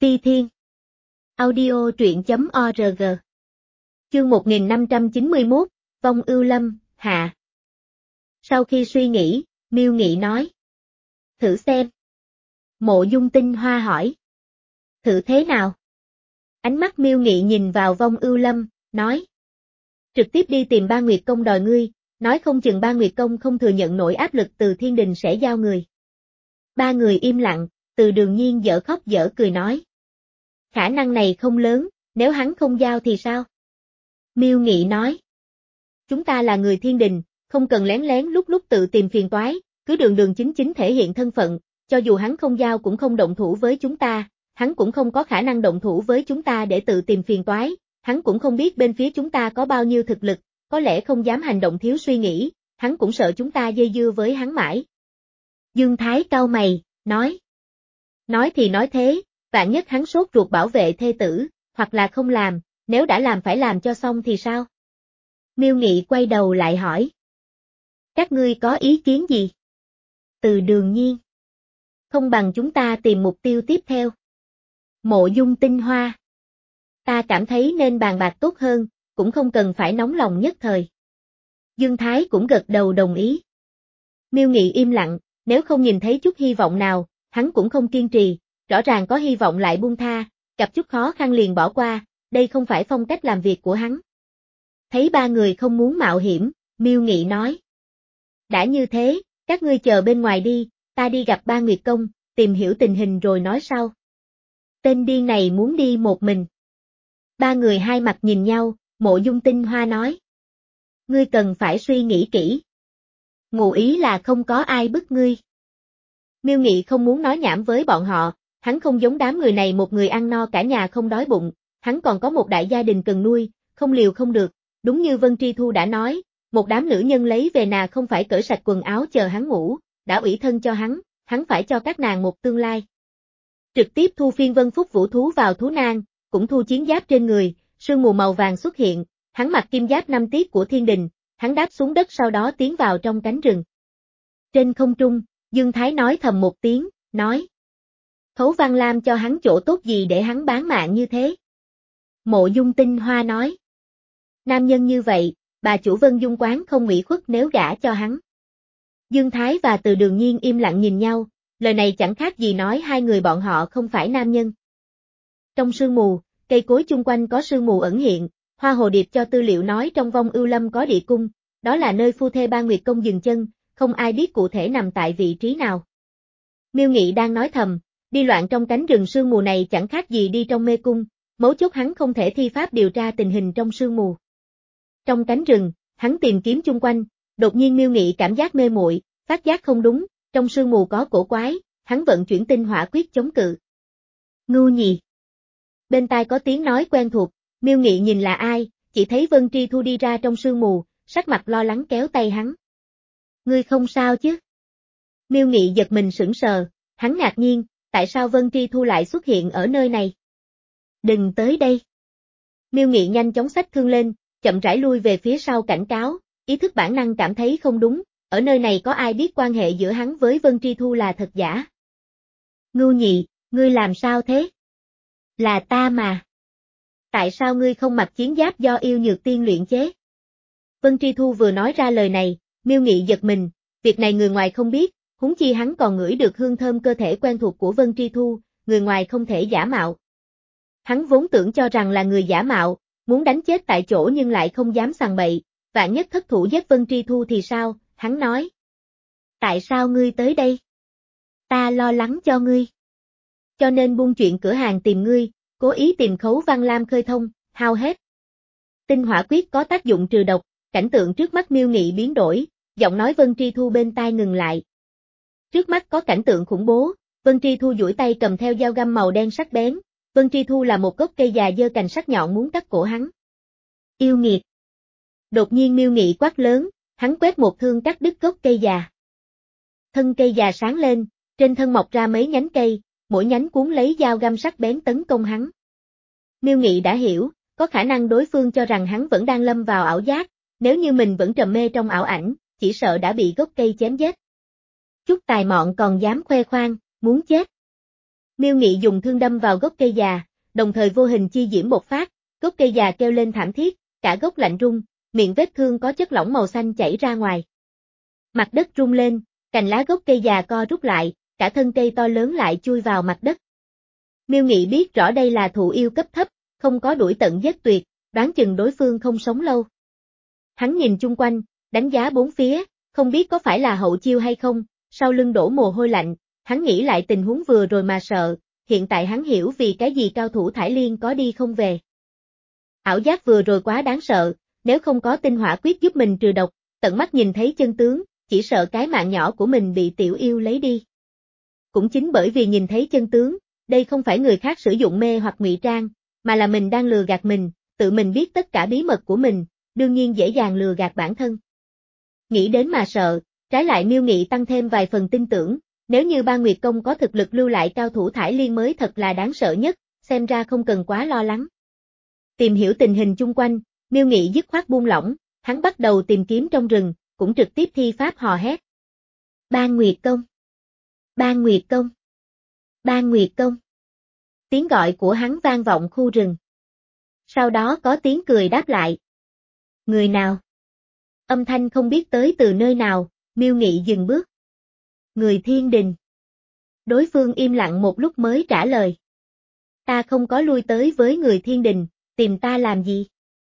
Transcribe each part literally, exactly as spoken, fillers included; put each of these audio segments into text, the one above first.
Ti Thiên. Audio truyện chấm org. Chương một nghìn năm trăm chín mươi mốt, Vong Ưu Lâm, hạ. Sau khi suy nghĩ, Miêu Nghị nói. Thử xem. Mộ Dung Tinh Hoa hỏi. Thử thế nào? Ánh mắt Miêu Nghị nhìn vào Vong Ưu Lâm, nói. Trực tiếp đi tìm Ba Nguyệt Công đòi ngươi, nói không chừng Ba Nguyệt Công không thừa nhận nổi áp lực từ thiên đình sẽ giao người. Ba người im lặng, Từ Đường Nhiên dở khóc dở cười nói. Khả năng này không lớn, nếu hắn không giao thì sao? Miêu Nghị nói. Chúng ta là người thiên đình, không cần lén lén lúc lúc tự tìm phiền toái, cứ đường đường chính chính thể hiện thân phận, cho dù hắn không giao cũng không động thủ với chúng ta, hắn cũng không có khả năng động thủ với chúng ta để tự tìm phiền toái, hắn cũng không biết bên phía chúng ta có bao nhiêu thực lực, có lẽ không dám hành động thiếu suy nghĩ, hắn cũng sợ chúng ta dây dưa với hắn mãi. Dương Thái cau mày, nói. Nói thì nói thế, vạn nhất hắn sốt ruột bảo vệ thê tử, hoặc là không làm, nếu đã làm phải làm cho xong thì sao? Miêu Nghị quay đầu lại hỏi. Các ngươi có ý kiến gì? Từ Đường Nhiên. Không bằng chúng ta tìm mục tiêu tiếp theo. Mộ Dung Tinh Hoa. Ta cảm thấy nên bàn bạc tốt hơn, cũng không cần phải nóng lòng nhất thời. Dương Thái cũng gật đầu đồng ý. Miêu Nghị im lặng, nếu không nhìn thấy chút hy vọng nào, hắn cũng không kiên trì, rõ ràng có hy vọng lại buông tha, gặp chút khó khăn liền bỏ qua, đây không phải phong cách làm việc của hắn. Thấy ba người không muốn mạo hiểm, Miêu Nghị nói. Đã như thế, các ngươi chờ bên ngoài đi, ta đi gặp Ba Nguyệt Công, tìm hiểu tình hình rồi nói sau. Tên điên này muốn đi một mình. Ba người hai mặt nhìn nhau, Mộ Dung Tinh Hoa nói. Ngươi cần phải suy nghĩ kỹ. Ngụ ý là không có ai bức ngươi. Miêu Nghị không muốn nói nhảm với bọn họ, hắn không giống đám người này một người ăn no cả nhà không đói bụng, hắn còn có một đại gia đình cần nuôi, không liều không được, đúng như Vân Tri Thu đã nói, một đám nữ nhân lấy về nà không phải cởi sạch quần áo chờ hắn ngủ, đã ủy thân cho hắn, hắn phải cho các nàng một tương lai. Trực tiếp thu phiên Vân Phúc Vũ thú vào thú nang, cũng thu chiến giáp trên người, sương mù màu vàng xuất hiện, hắn mặc kim giáp năm tiết của thiên đình, hắn đáp xuống đất sau đó tiến vào trong cánh rừng. Trên không trung, Dương Thái nói thầm một tiếng, nói. Khấu Văn Lam cho hắn chỗ tốt gì để hắn bán mạng như thế? Mộ Dung Tinh Hoa nói. Nam nhân như vậy, bà chủ Vân Dung quán không ủy khuất nếu gả cho hắn. Dương Thái và Từ Đường Nhiên im lặng nhìn nhau, lời này chẳng khác gì nói hai người bọn họ không phải nam nhân. Trong sương mù, cây cối chung quanh có sương mù ẩn hiện, Hoa Hồ Điệp cho tư liệu nói trong Vong Ưu Lâm có địa cung, đó là nơi phu thê Ba Nguyệt Công dừng chân, không ai biết cụ thể nằm tại vị trí nào. Miêu Nghị đang nói thầm, đi loạn trong cánh rừng sương mù này chẳng khác gì đi trong mê cung, mấu chốt hắn không thể thi pháp điều tra tình hình trong sương mù. Trong cánh rừng, hắn tìm kiếm chung quanh, đột nhiên Miêu Nghị cảm giác mê muội, phát giác không đúng, trong sương mù có cổ quái, hắn vận chuyển tinh hỏa quyết chống cự. Ngưu Nhì. Bên tai có tiếng nói quen thuộc, Miêu Nghị nhìn là ai, chỉ thấy Vân Tri Thu đi ra trong sương mù, sắc mặt lo lắng kéo tay hắn. Ngươi không sao chứ? Miêu Nghị giật mình sững sờ, hắn ngạc nhiên, tại sao Vân Tri Thu lại xuất hiện ở nơi này? Đừng tới đây. Miêu Nghị nhanh chóng xách thương lên, chậm rãi lui về phía sau cảnh cáo, ý thức bản năng cảm thấy không đúng, ở nơi này có ai biết quan hệ giữa hắn với Vân Tri Thu là thật giả? Ngưu Nhị, ngươi làm sao thế? Là ta mà. Tại sao ngươi không mặc chiến giáp do yêu nhược tiên luyện chế? Vân Tri Thu vừa nói ra lời này, Miêu Nghị giật mình, việc này người ngoài không biết, huống chi hắn còn ngửi được hương thơm cơ thể quen thuộc của Vân Tri Thu, người ngoài không thể giả mạo. Hắn vốn tưởng cho rằng là người giả mạo, muốn đánh chết tại chỗ nhưng lại không dám sằng bậy, vạn nhất thất thủ giết Vân Tri Thu thì sao, hắn nói. Tại sao ngươi tới đây? Ta lo lắng cho ngươi. Cho nên buông chuyện cửa hàng tìm ngươi, cố ý tìm Khấu Văn Lam khơi thông, hao hết. Tinh hỏa quyết có tác dụng trừ độc, cảnh tượng trước mắt Miêu Nghị biến đổi, giọng nói Vân Tri Thu bên tai ngừng lại. Trước mắt có cảnh tượng khủng bố, Vân Tri Thu duỗi tay cầm theo dao găm màu đen sắc bén, Vân Tri Thu là một gốc cây già giơ cành sắc nhọn muốn cắt cổ hắn. Yêu nghiệt. Đột nhiên Miêu Nghị quát lớn, hắn quét một thương cắt đứt gốc cây già. Thân cây già sáng lên, trên thân mọc ra mấy nhánh cây, mỗi nhánh cuốn lấy dao găm sắc bén tấn công hắn. Miêu Nghị đã hiểu, có khả năng đối phương cho rằng hắn vẫn đang lâm vào ảo giác, nếu như mình vẫn trầm mê trong ảo ảnh, chỉ sợ đã bị gốc cây chém giết. Chút tài mọn còn dám khoe khoang, muốn chết. Miêu Nghị dùng thương đâm vào gốc cây già, đồng thời vô hình chi diễm bộc phát, gốc cây già kêu lên thảm thiết, cả gốc lạnh rung, miệng vết thương có chất lỏng màu xanh chảy ra ngoài. Mặt đất rung lên, cành lá gốc cây già co rút lại, cả thân cây to lớn lại chui vào mặt đất. Miêu Nghị biết rõ đây là thụ yêu cấp thấp, không có đuổi tận giết tuyệt, đoán chừng đối phương không sống lâu. Hắn nhìn chung quanh, đánh giá bốn phía, không biết có phải là hậu chiêu hay không, sau lưng đổ mồ hôi lạnh, hắn nghĩ lại tình huống vừa rồi mà sợ, hiện tại hắn hiểu vì cái gì cao thủ Thải Liên có đi không về. Ảo giác vừa rồi quá đáng sợ, nếu không có tinh hỏa quyết giúp mình trừ độc, tận mắt nhìn thấy chân tướng, chỉ sợ cái mạng nhỏ của mình bị tiểu yêu lấy đi. Cũng chính bởi vì nhìn thấy chân tướng, đây không phải người khác sử dụng mê hoặc ngụy trang, mà là mình đang lừa gạt mình, tự mình biết tất cả bí mật của mình, đương nhiên dễ dàng lừa gạt bản thân. Nghĩ đến mà sợ, trái lại Miêu Nghị tăng thêm vài phần tin tưởng, nếu như Ba Nguyệt Công có thực lực lưu lại cao thủ Thải Liên mới thật là đáng sợ nhất, xem ra không cần quá lo lắng. Tìm hiểu tình hình chung quanh, Miêu Nghị dứt khoát buông lỏng, hắn bắt đầu tìm kiếm trong rừng, cũng trực tiếp thi pháp hò hét. Ba Nguyệt Công! Ba Nguyệt Công! Ba Nguyệt Công! Tiếng gọi của hắn vang vọng khu rừng. Sau đó có tiếng cười đáp lại. Người nào? Âm thanh không biết tới từ nơi nào, Miêu Nghị dừng bước. Người Thiên Đình. Đối phương im lặng một lúc mới trả lời. Ta không có lui tới với người Thiên Đình, tìm ta làm gì?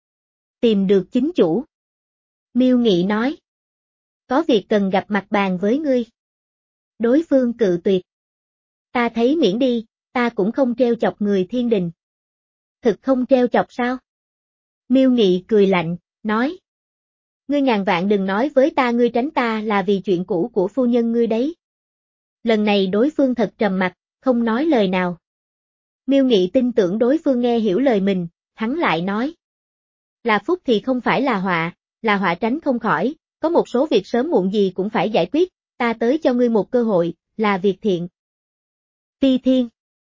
Tìm được chính chủ. Miêu Nghị nói. Có việc cần gặp mặt bàn với ngươi. Đối phương cự tuyệt. Ta thấy miễn đi, ta cũng không treo chọc người Thiên Đình. Thực không treo chọc sao? Miêu Nghị cười lạnh, nói. Ngươi ngàn vạn đừng nói với ta ngươi tránh ta là vì chuyện cũ của phu nhân ngươi đấy. Lần này đối phương thật trầm mặc, không nói lời nào. Miêu Nghị tin tưởng đối phương nghe hiểu lời mình, hắn lại nói. Là phúc thì không phải là họa, là họa tránh không khỏi, có một số việc sớm muộn gì cũng phải giải quyết, ta tới cho ngươi một cơ hội, là việc thiện. Phi Thiên.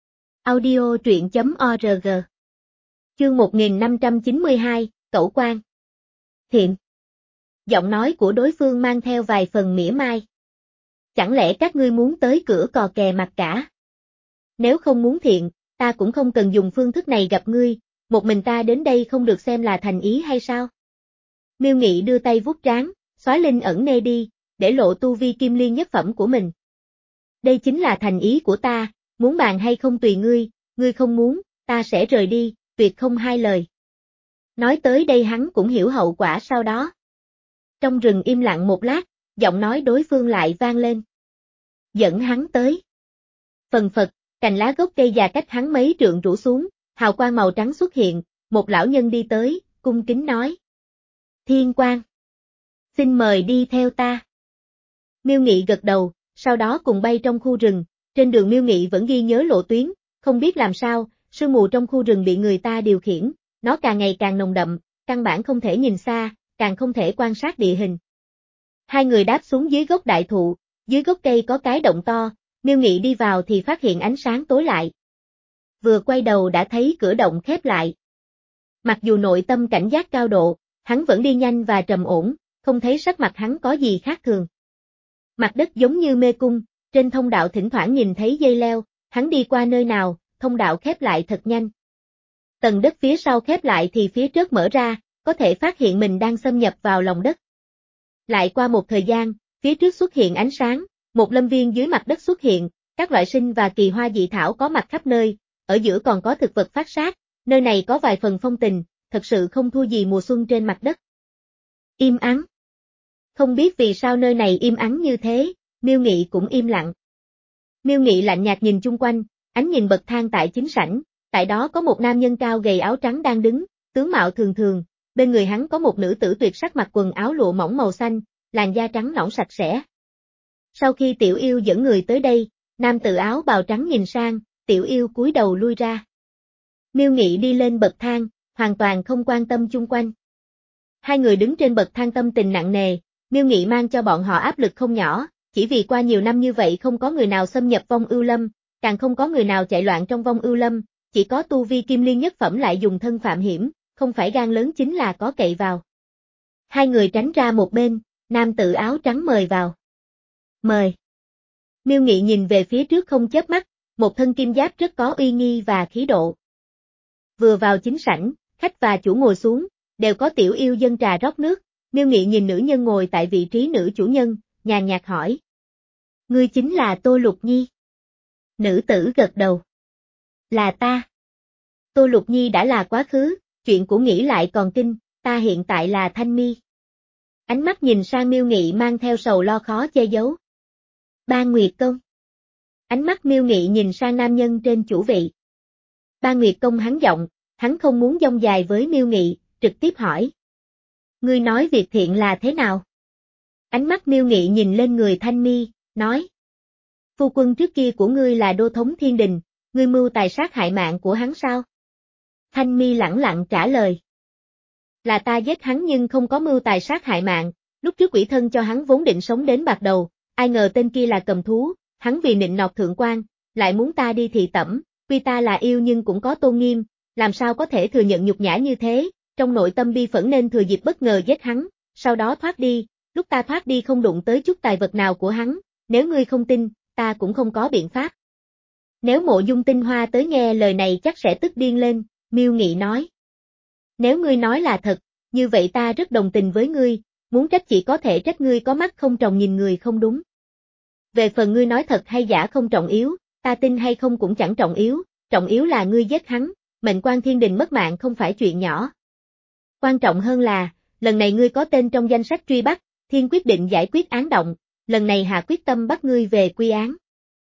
Audio truyện chấm org. Chương một nghìn năm trăm chín mươi hai, Cẩu Quan. Thiện. Giọng nói của đối phương mang theo vài phần mỉa mai. Chẳng lẽ các ngươi muốn tới cửa cò kè mặt cả? Nếu không muốn thiện, ta cũng không cần dùng phương thức này gặp ngươi, một mình ta đến đây không được xem là thành ý hay sao? Miêu Nghị đưa tay vuốt trán, xóa linh ẩn nê đi, để lộ tu vi kim liên nhất phẩm của mình. Đây chính là thành ý của ta, muốn bàn hay không tùy ngươi, ngươi không muốn, ta sẽ rời đi, tuyệt không hai lời. Nói tới đây hắn cũng hiểu hậu quả sau đó. Trong rừng im lặng một lát, giọng nói đối phương lại vang lên. Dẫn hắn tới. Phần phật, cành lá gốc cây già cách hắn mấy trượng rủ xuống, hào quang màu trắng xuất hiện, một lão nhân đi tới, cung kính nói. Thiên Quang. Xin mời đi theo ta. Miêu Nghị gật đầu, sau đó cùng bay trong khu rừng, trên đường Miêu Nghị vẫn ghi nhớ lộ tuyến, không biết làm sao, sương mù trong khu rừng bị người ta điều khiển, nó càng ngày càng nồng đậm, căn bản không thể nhìn xa, càng không thể quan sát địa hình. Hai người đáp xuống dưới gốc đại thụ, dưới gốc cây có cái động to, Miêu Nghị đi vào thì phát hiện ánh sáng tối lại. Vừa quay đầu đã thấy cửa động khép lại. Mặc dù nội tâm cảnh giác cao độ, hắn vẫn đi nhanh và trầm ổn, không thấy sắc mặt hắn có gì khác thường. Mặt đất giống như mê cung, trên thông đạo thỉnh thoảng nhìn thấy dây leo, hắn đi qua nơi nào, thông đạo khép lại thật nhanh. Tầng đất phía sau khép lại thì phía trước mở ra, có thể phát hiện mình đang xâm nhập vào lòng đất. Lại qua một thời gian, phía trước xuất hiện ánh sáng, một lâm viên dưới mặt đất xuất hiện, các loại sinh và kỳ hoa dị thảo có mặt khắp nơi, ở giữa còn có thực vật phát sát, nơi này có vài phần phong tình, thật sự không thua gì mùa xuân trên mặt đất. Im ắng. Không biết vì sao nơi này im ắng như thế, Miêu Nghị cũng im lặng. Miêu Nghị lạnh nhạt nhìn chung quanh, ánh nhìn bậc thang tại chính sảnh, tại đó có một nam nhân cao gầy áo trắng đang đứng, tướng mạo thường thường, bên người hắn có một nữ tử tuyệt sắc mặc quần áo lụa mỏng màu xanh, làn da trắng nõn sạch sẽ. Sau khi tiểu yêu dẫn người tới đây, nam tử áo bào trắng nhìn sang, tiểu yêu cúi đầu lui ra. Miêu Nghị đi lên bậc thang, hoàn toàn không quan tâm chung quanh. Hai người đứng trên bậc thang tâm tình nặng nề, Miêu Nghị mang cho bọn họ áp lực không nhỏ, chỉ vì qua nhiều năm như vậy không có người nào xâm nhập Vong Ưu Lâm, càng không có người nào chạy loạn trong Vong Ưu Lâm, chỉ có tu vi kim liên nhất phẩm lại dùng thân phạm hiểm, không phải gan lớn chính là có cậy vào. Hai người tránh ra một bên, nam tử áo trắng mời vào. Mời. Miêu Nghị nhìn về phía trước không chớp mắt, một thân kim giáp rất có uy nghi và khí độ. Vừa vào chính sảnh, khách và chủ ngồi xuống, đều có tiểu yêu dâng trà rót nước, Miêu Nghị nhìn nữ nhân ngồi tại vị trí nữ chủ nhân, nhàn nhạt hỏi. Ngươi chính là Tô Lục Nhi. Nữ tử gật đầu. Là ta. Tô Lục Nhi đã là quá khứ, chuyện của nghĩ lại còn kinh, ta hiện tại là Thanh Mi. Ánh mắt nhìn sang Miêu Nghị mang theo sầu lo khó che giấu. Ba Nguyệt Công. Ánh mắt Miêu Nghị nhìn sang nam nhân trên chủ vị. Ba Nguyệt Công hắn giọng, hắn không muốn dông dài với Miêu Nghị, trực tiếp hỏi. Ngươi nói việc thiện là thế nào? Ánh mắt Miêu Nghị nhìn lên người Thanh Mi, nói. Phu quân trước kia của ngươi là đô thống thiên đình, ngươi mưu tài sát hại mạng của hắn sao? Thanh Mi lẳng lặng trả lời. Là ta giết hắn nhưng không có mưu tài sát hại mạng, lúc trước quỷ thân cho hắn vốn định sống đến bạc đầu, ai ngờ tên kia là cầm thú, hắn vì nịnh nọt thượng quan, lại muốn ta đi thị tẩm, tuy ta là yêu nhưng cũng có tôn nghiêm, làm sao có thể thừa nhận nhục nhã như thế, trong nội tâm bi phẫn nên thừa dịp bất ngờ giết hắn, sau đó thoát đi, lúc ta thoát đi không đụng tới chút tài vật nào của hắn, nếu ngươi không tin, ta cũng không có biện pháp. Nếu Mộ Dung Tinh Hoa tới nghe lời này chắc sẽ tức điên lên, Miêu Nghị nói. Nếu ngươi nói là thật, như vậy ta rất đồng tình với ngươi, muốn trách chỉ có thể trách ngươi có mắt không tròng nhìn người không đúng. Về phần ngươi nói thật hay giả không trọng yếu, ta tin hay không cũng chẳng trọng yếu, trọng yếu là ngươi giết hắn, mệnh quan thiên đình mất mạng không phải chuyện nhỏ. Quan trọng hơn là, lần này ngươi có tên trong danh sách truy bắt, thiên quyết định giải quyết án động, lần này hạ quyết tâm bắt ngươi về quy án.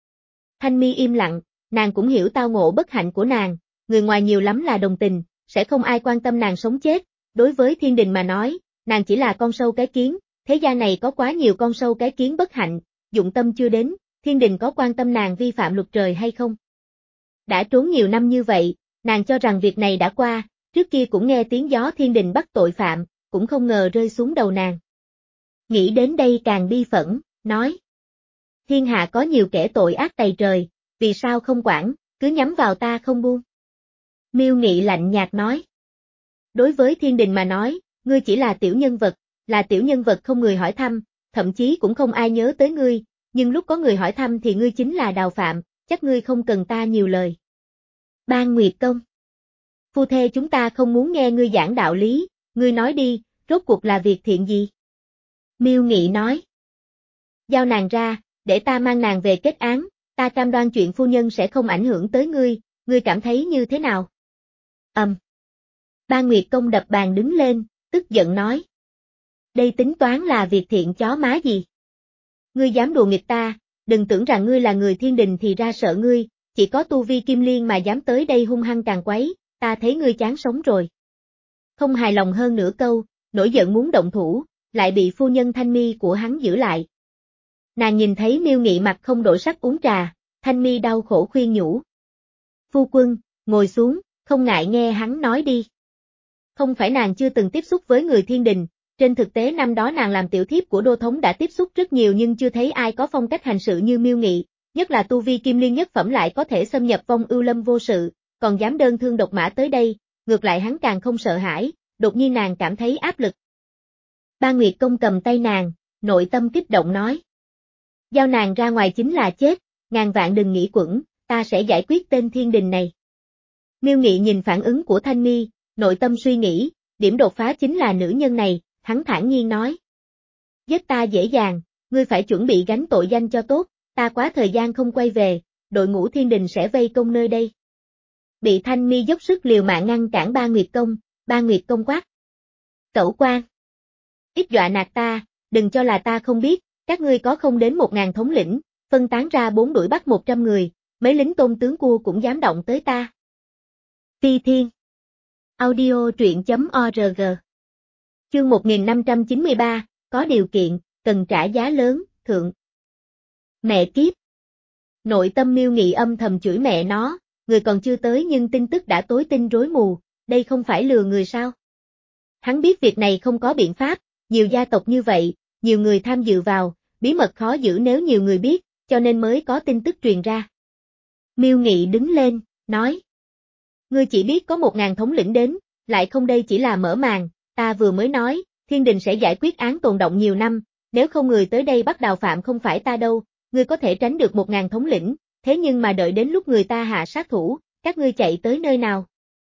Thanh Mi im lặng, nàng cũng hiểu tao ngộ bất hạnh của nàng, người ngoài nhiều lắm là đồng tình, sẽ không ai quan tâm nàng sống chết, đối với thiên đình mà nói, nàng chỉ là con sâu cái kiến, thế gian này có quá nhiều con sâu cái kiến bất hạnh, dụng tâm chưa đến, thiên đình có quan tâm nàng vi phạm luật trời hay không? Đã trốn nhiều năm như vậy, nàng cho rằng việc này đã qua, trước kia cũng nghe tiếng gió thiên đình bắt tội phạm, cũng không ngờ rơi xuống đầu nàng. Nghĩ đến đây càng bi phẫn, nói. Thiên hạ có nhiều kẻ tội ác tày trời, vì sao không quản, cứ nhắm vào ta không buông. Miêu Nghị lạnh nhạt nói. Đối với thiên đình mà nói, ngươi chỉ là tiểu nhân vật, là tiểu nhân vật không người hỏi thăm, thậm chí cũng không ai nhớ tới ngươi, nhưng lúc có người hỏi thăm thì ngươi chính là đào phạm, chắc ngươi không cần ta nhiều lời. Ban Nguyệt Công. Phu thê chúng ta không muốn nghe ngươi giảng đạo lý, ngươi nói đi, rốt cuộc là việc thiện gì? Miêu Nghị nói. Giao nàng ra, để ta mang nàng về kết án, ta cam đoan chuyện phu nhân sẽ không ảnh hưởng tới ngươi, ngươi cảm thấy như thế nào? Ầm. Um. Ban Nguyệt Công đập bàn đứng lên, tức giận nói. Đây tính toán là việc thiện chó má gì? Ngươi dám đùa nghịch ta, đừng tưởng rằng ngươi là người thiên đình thì ra sợ ngươi, chỉ có tu vi kim liên mà dám tới đây hung hăng càng quấy, ta thấy ngươi chán sống rồi. Không hài lòng hơn nửa câu, nổi giận muốn động thủ, lại bị phu nhân Thanh Mi của hắn giữ lại. Nàng nhìn thấy Miêu Nghị mặt không đổi sắc uống trà, Thanh Mi đau khổ khuyên nhủ. Phu quân, ngồi xuống, không ngại nghe hắn nói đi. Không phải nàng chưa từng tiếp xúc với người thiên đình, trên thực tế năm đó nàng làm tiểu thiếp của đô thống đã tiếp xúc rất nhiều nhưng chưa thấy ai có phong cách hành sự như Miêu Nghị, nhất là tu vi kim liên nhất phẩm lại có thể xâm nhập vong ưu lâm vô sự, còn dám đơn thương độc mã tới đây, ngược lại hắn càng không sợ hãi, đột nhiên nàng cảm thấy áp lực. Ban Nguyệt Công cầm tay nàng, nội tâm kích động nói. Giao nàng ra ngoài chính là chết, ngàn vạn đừng nghĩ quẩn, ta sẽ giải quyết tên thiên đình này. Miêu Nghị nhìn phản ứng của Thanh Mi, nội tâm suy nghĩ, điểm đột phá chính là nữ nhân này, hắn thản nhiên nói. Giết ta dễ dàng, ngươi phải chuẩn bị gánh tội danh cho tốt, ta quá thời gian không quay về, đội ngũ thiên đình sẽ vây công nơi đây. Bị Thanh Mi dốc sức liều mạng ngăn cản Ban Nguyệt Công, Ban Nguyệt Công quát. Cẩu quan. Ít dọa nạt ta, đừng cho là ta không biết, các ngươi có không đến một ngàn thống lĩnh, phân tán ra bốn đuổi bắt một trăm người, mấy lính tôn tướng cua cũng dám động tới ta. Phi Thiên. Audio truyện chấm org. Chương một nghìn năm trăm chín mươi ba, có điều kiện, cần trả giá lớn, thượng. Mẹ kiếp. Nội tâm Miêu Nghị âm thầm chửi mẹ nó, người còn chưa tới nhưng tin tức đã tối tinh rối mù, đây không phải lừa người sao? Hắn biết việc này không có biện pháp, nhiều gia tộc như vậy, nhiều người tham dự vào, bí mật khó giữ nếu nhiều người biết, cho nên mới có tin tức truyền ra. Miêu Nghị đứng lên, nói. Ngươi chỉ biết có một ngàn thống lĩnh đến, lại không đây chỉ là mở màn, ta vừa mới nói, thiên đình sẽ giải quyết án tồn động nhiều năm, nếu không người tới đây bắt đào phạm không phải ta đâu, ngươi có thể tránh được một ngàn thống lĩnh, thế nhưng mà đợi đến lúc người ta hạ sát thủ, các ngươi chạy tới nơi nào?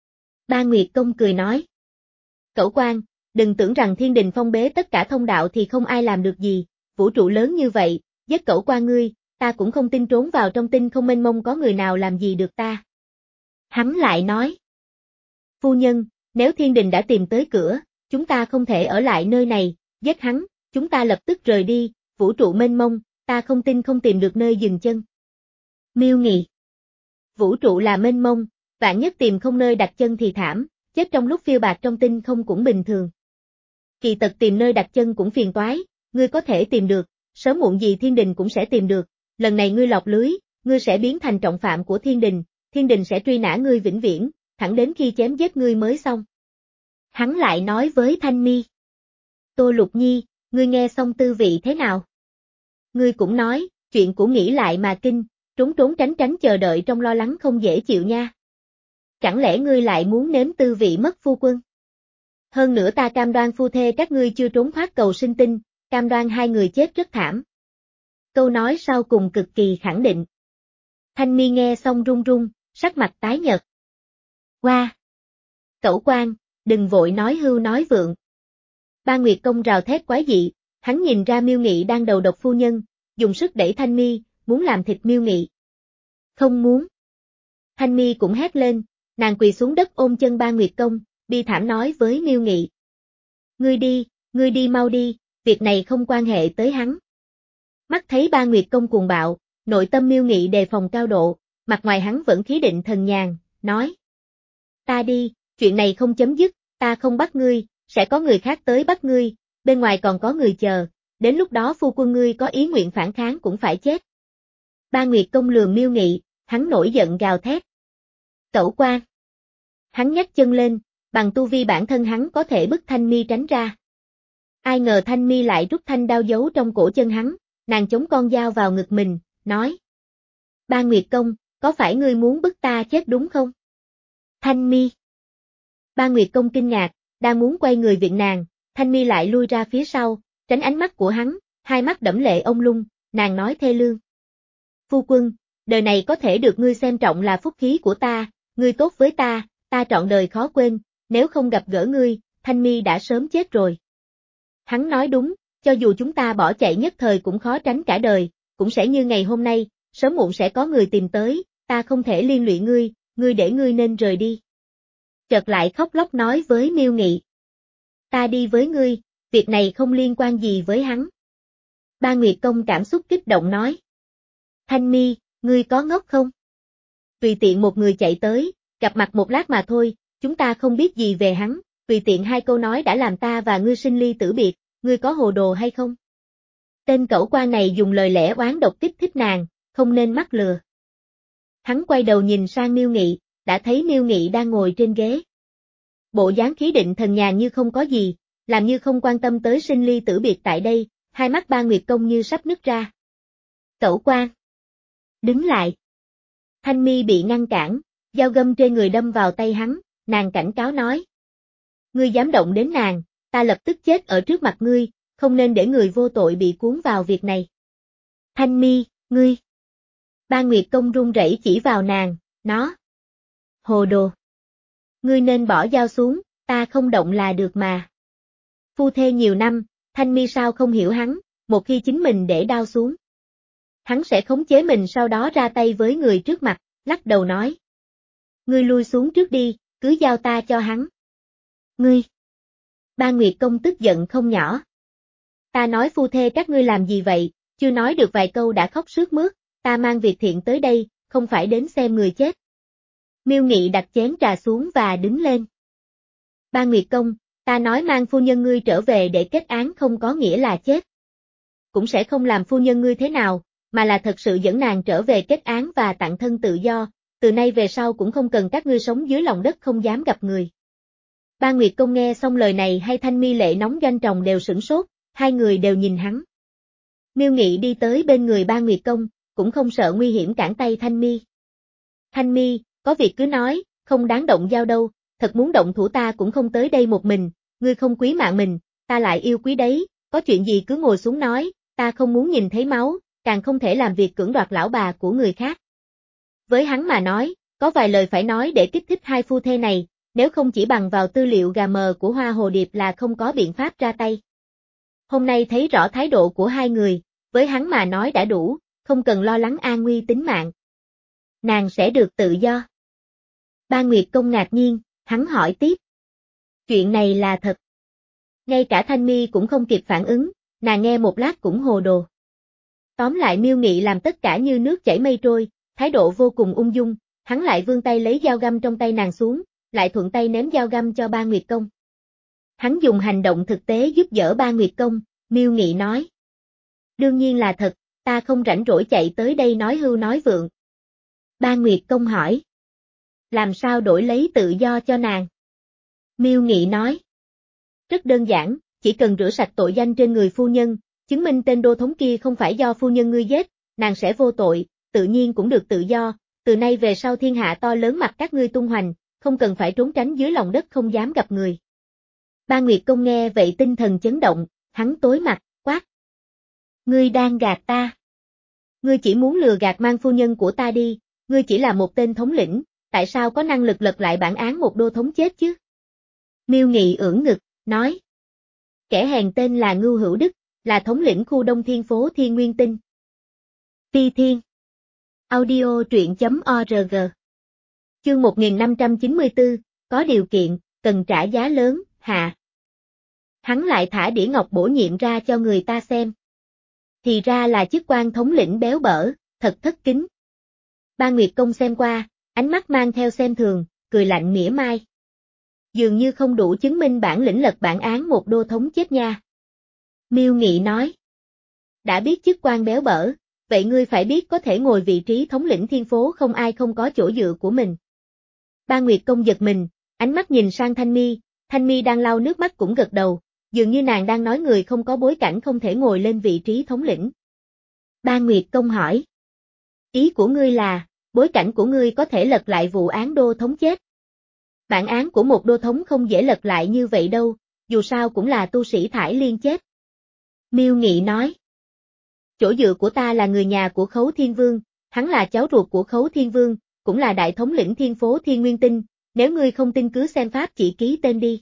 Ba Nguyệt Công cười nói. Cẩu quan, đừng tưởng rằng thiên đình phong bế tất cả thông đạo thì không ai làm được gì, vũ trụ lớn như vậy, giết cẩu quan ngươi, ta cũng không tin trốn vào trong tinh không mênh mông có người nào làm gì được ta. Hắn lại nói. Phu nhân, nếu thiên đình đã tìm tới cửa, chúng ta không thể ở lại nơi này, giết hắn, chúng ta lập tức rời đi, vũ trụ mênh mông, ta không tin không tìm được nơi dừng chân. Miêu Nghị. Vũ trụ là mênh mông, vạn nhất tìm không nơi đặt chân thì thảm, chết trong lúc phiêu bạt trong tinh không cũng bình thường. Kỳ tật tìm nơi đặt chân cũng phiền toái, ngươi có thể tìm được, sớm muộn gì thiên đình cũng sẽ tìm được, lần này ngươi lọt lưới, ngươi sẽ biến thành trọng phạm của thiên đình, thiên đình sẽ truy nã ngươi vĩnh viễn, thẳng đến khi chém giết ngươi mới xong. Hắn lại nói với Thanh Mi. Tô Lục Nhi, ngươi nghe xong tư vị thế nào? Ngươi cũng nói, chuyện của nghĩ lại mà kinh, trốn trốn tránh tránh chờ đợi trong lo lắng không dễ chịu nha. Chẳng lẽ ngươi lại muốn nếm tư vị mất phu quân? Hơn nữa ta cam đoan phu thê các ngươi chưa trốn thoát cầu sinh tinh, cam đoan hai người chết rất thảm. Câu nói sau cùng cực kỳ khẳng định. Thanh Mi nghe xong run run, sắc mặt tái nhợt. Qua! Cẩu quan, đừng vội nói hưu nói vượng. Ba Nguyệt Công rào thét quái dị, hắn nhìn ra Miêu Nghị đang đầu độc phu nhân, dùng sức đẩy Thanh Mi, muốn làm thịt Miêu Nghị. Không muốn. Thanh Mi cũng hét lên, nàng quỳ xuống đất ôm chân Ba Nguyệt Công, bi thảm nói với Miêu Nghị. Ngươi đi, ngươi đi mau đi, việc này không quan hệ tới hắn. Mắt thấy Ba Nguyệt Công cuồng bạo, nội tâm Miêu Nghị đề phòng cao độ, mặt ngoài hắn vẫn khí định thần nhàn, nói. Ta đi, chuyện này không chấm dứt, ta không bắt ngươi, sẽ có người khác tới bắt ngươi, bên ngoài còn có người chờ, đến lúc đó phu quân ngươi có ý nguyện phản kháng cũng phải chết. Ba Nguyệt Công lườm Miêu Nghị, hắn nổi giận gào thét. Cẩu quan. Hắn nhấc chân lên, bằng tu vi bản thân hắn có thể bức Thanh Mi tránh ra. Ai ngờ Thanh Mi lại rút thanh đao giấu trong cổ chân hắn, nàng chống con dao vào ngực mình, nói. Ba Nguyệt Công, có phải ngươi muốn bức ta chết đúng không? Thanh Mi. Ba Nguyệt Công kinh ngạc, đang muốn quay người viện nàng, Thanh Mi lại lui ra phía sau, tránh ánh mắt của hắn, hai mắt đẫm lệ ông lung, nàng nói thê lương. Phu quân, đời này có thể được ngươi xem trọng là phúc khí của ta, ngươi tốt với ta, ta trọn đời khó quên, nếu không gặp gỡ ngươi, Thanh Mi đã sớm chết rồi. Hắn nói đúng, cho dù chúng ta bỏ chạy nhất thời cũng khó tránh cả đời, cũng sẽ như ngày hôm nay, sớm muộn sẽ có người tìm tới, ta không thể liên lụy ngươi, ngươi để ngươi nên rời đi. Chợt lại khóc lóc nói với Miêu Nghị. Ta đi với ngươi, việc này không liên quan gì với hắn. Ba Nguyệt Công cảm xúc kích động nói. Thanh Mi, ngươi có ngốc không? Tùy tiện một người chạy tới, gặp mặt một lát mà thôi, chúng ta không biết gì về hắn, tùy tiện hai câu nói đã làm ta và ngươi sinh ly tử biệt, ngươi có hồ đồ hay không? Tên cẩu quan này dùng lời lẽ oán độc kích thích nàng, không nên mắc lừa. Hắn quay đầu nhìn sang Miêu Nghị, đã thấy Miêu Nghị đang ngồi trên ghế. Bộ dáng khí định thần nhàn như không có gì, làm như không quan tâm tới sinh ly tử biệt tại đây, hai mắt Ba Nguyệt Công như sắp nứt ra. Cẩu quan. Đứng lại. Thanh Mi bị ngăn cản, dao găm trên người đâm vào tay hắn, nàng cảnh cáo nói. Ngươi dám động đến nàng, ta lập tức chết ở trước mặt ngươi, không nên để người vô tội bị cuốn vào việc này. Thanh Mi, ngươi. Ba Nguyệt Công run rẩy chỉ vào nàng, nó. Hồ đồ. Ngươi nên bỏ dao xuống, ta không động là được mà. Phu thê nhiều năm, Thanh Mi sao không hiểu hắn, một khi chính mình để đao xuống. Hắn sẽ khống chế mình sau đó ra tay với người trước mặt, lắc đầu nói. Ngươi lui xuống trước đi, cứ giao ta cho hắn. Ngươi. Ba Nguyệt Công tức giận không nhỏ. Ta nói phu thê các ngươi làm gì vậy, chưa nói được vài câu đã khóc sướt mướt, ta mang việc thiện tới đây, không phải đến xem người chết. Miêu Nghị đặt chén trà xuống và đứng lên. Ba Nguyệt Công, ta nói mang phu nhân ngươi trở về để kết án không có nghĩa là chết. Cũng sẽ không làm phu nhân ngươi thế nào, mà là thật sự dẫn nàng trở về kết án và tặng thân tự do, từ nay về sau cũng không cần các ngươi sống dưới lòng đất không dám gặp người. Ba Nguyệt Công nghe xong lời này hay Thanh Mi lệ nóng doanh tròng đều sửng sốt, hai người đều nhìn hắn. Miêu Nghị đi tới bên người Ba Nguyệt Công, cũng không sợ nguy hiểm cản tay Thanh Mi. Thanh Mi, có việc cứ nói, không đáng động dao đâu, thật muốn động thủ ta cũng không tới đây một mình, ngươi không quý mạng mình, ta lại yêu quý đấy, có chuyện gì cứ ngồi xuống nói, ta không muốn nhìn thấy máu, càng không thể làm việc cưỡng đoạt lão bà của người khác. Với hắn mà nói, có vài lời phải nói để kích thích hai phu thê này, nếu không chỉ bằng vào tư liệu gà mờ của Hoa Hồ Điệp là không có biện pháp ra tay. Hôm nay thấy rõ thái độ của hai người, với hắn mà nói đã đủ, không cần lo lắng an nguy tính mạng. Nàng sẽ được tự do. Ba Nguyệt Công ngạc nhiên, hắn hỏi tiếp. Chuyện này là thật. Ngay cả Thanh Mi cũng không kịp phản ứng, nàng nghe một lát cũng hồ đồ. Tóm lại Miêu Nghị làm tất cả như nước chảy mây trôi, thái độ vô cùng ung dung, hắn lại vươn tay lấy dao găm trong tay nàng xuống, lại thuận tay ném dao găm cho Ba Nguyệt Công. Hắn dùng hành động thực tế giúp đỡ Ba Nguyệt Công, Miêu Nghị nói. Đương nhiên là thật, ta không rảnh rỗi chạy tới đây nói hưu nói vượng. Ba Nguyệt Công hỏi. Làm sao đổi lấy tự do cho nàng? Miêu Nghị nói. Rất đơn giản, chỉ cần rửa sạch tội danh trên người phu nhân, chứng minh tên đô thống kia không phải do phu nhân ngươi giết, nàng sẽ vô tội, tự nhiên cũng được tự do, từ nay về sau thiên hạ to lớn mặt các ngươi tung hoành, không cần phải trốn tránh dưới lòng đất không dám gặp người. Ba Nguyệt Công nghe vậy tinh thần chấn động, hắn tối mặt, quát. Ngươi đang gạt ta. Ngươi chỉ muốn lừa gạt mang phu nhân của ta đi, ngươi chỉ là một tên thống lĩnh, tại sao có năng lực lật lại bản án một đô thống chết chứ? Miêu Nghị ưỡn ngực, nói. Kẻ hèn tên là Ngưu Hữu Đức, là thống lĩnh khu Đông Thiên phố Thiên Nguyên Tinh. Phi Thiên. Audio truyện chấm org. Chương một nghìn năm trăm chín mươi tư, có điều kiện, cần trả giá lớn, hạ. Hắn lại thả đĩa ngọc bổ nhiệm ra cho người ta xem. Thì ra là chức quan thống lĩnh béo bở, thật thất kính. Ba Nguyệt Công xem qua, ánh mắt mang theo xem thường, cười lạnh mỉa mai. Dường như không đủ chứng minh bản lĩnh lật bản án một đô thống chết nha. Miêu Nghị nói. Đã biết chức quan béo bở, vậy ngươi phải biết có thể ngồi vị trí thống lĩnh thiên phố không ai không có chỗ dựa của mình. Ba Nguyệt Công giật mình, ánh mắt nhìn sang Thanh Mi, Thanh Mi đang lau nước mắt cũng gật đầu, dường như nàng đang nói người không có bối cảnh không thể ngồi lên vị trí thống lĩnh. Ba Nguyệt Công hỏi. Ý của ngươi là, bối cảnh của ngươi có thể lật lại vụ án đô thống chết. Bản án của một đô thống không dễ lật lại như vậy đâu, dù sao cũng là tu sĩ Thải Liên chết. Miêu Nghị nói. Chỗ dựa của ta là người nhà của Khấu Thiên Vương, hắn là cháu ruột của Khấu Thiên Vương, cũng là đại thống lĩnh thiên phố Thiên Nguyên Tinh, nếu ngươi không tin cứ xem pháp chỉ ký tên đi.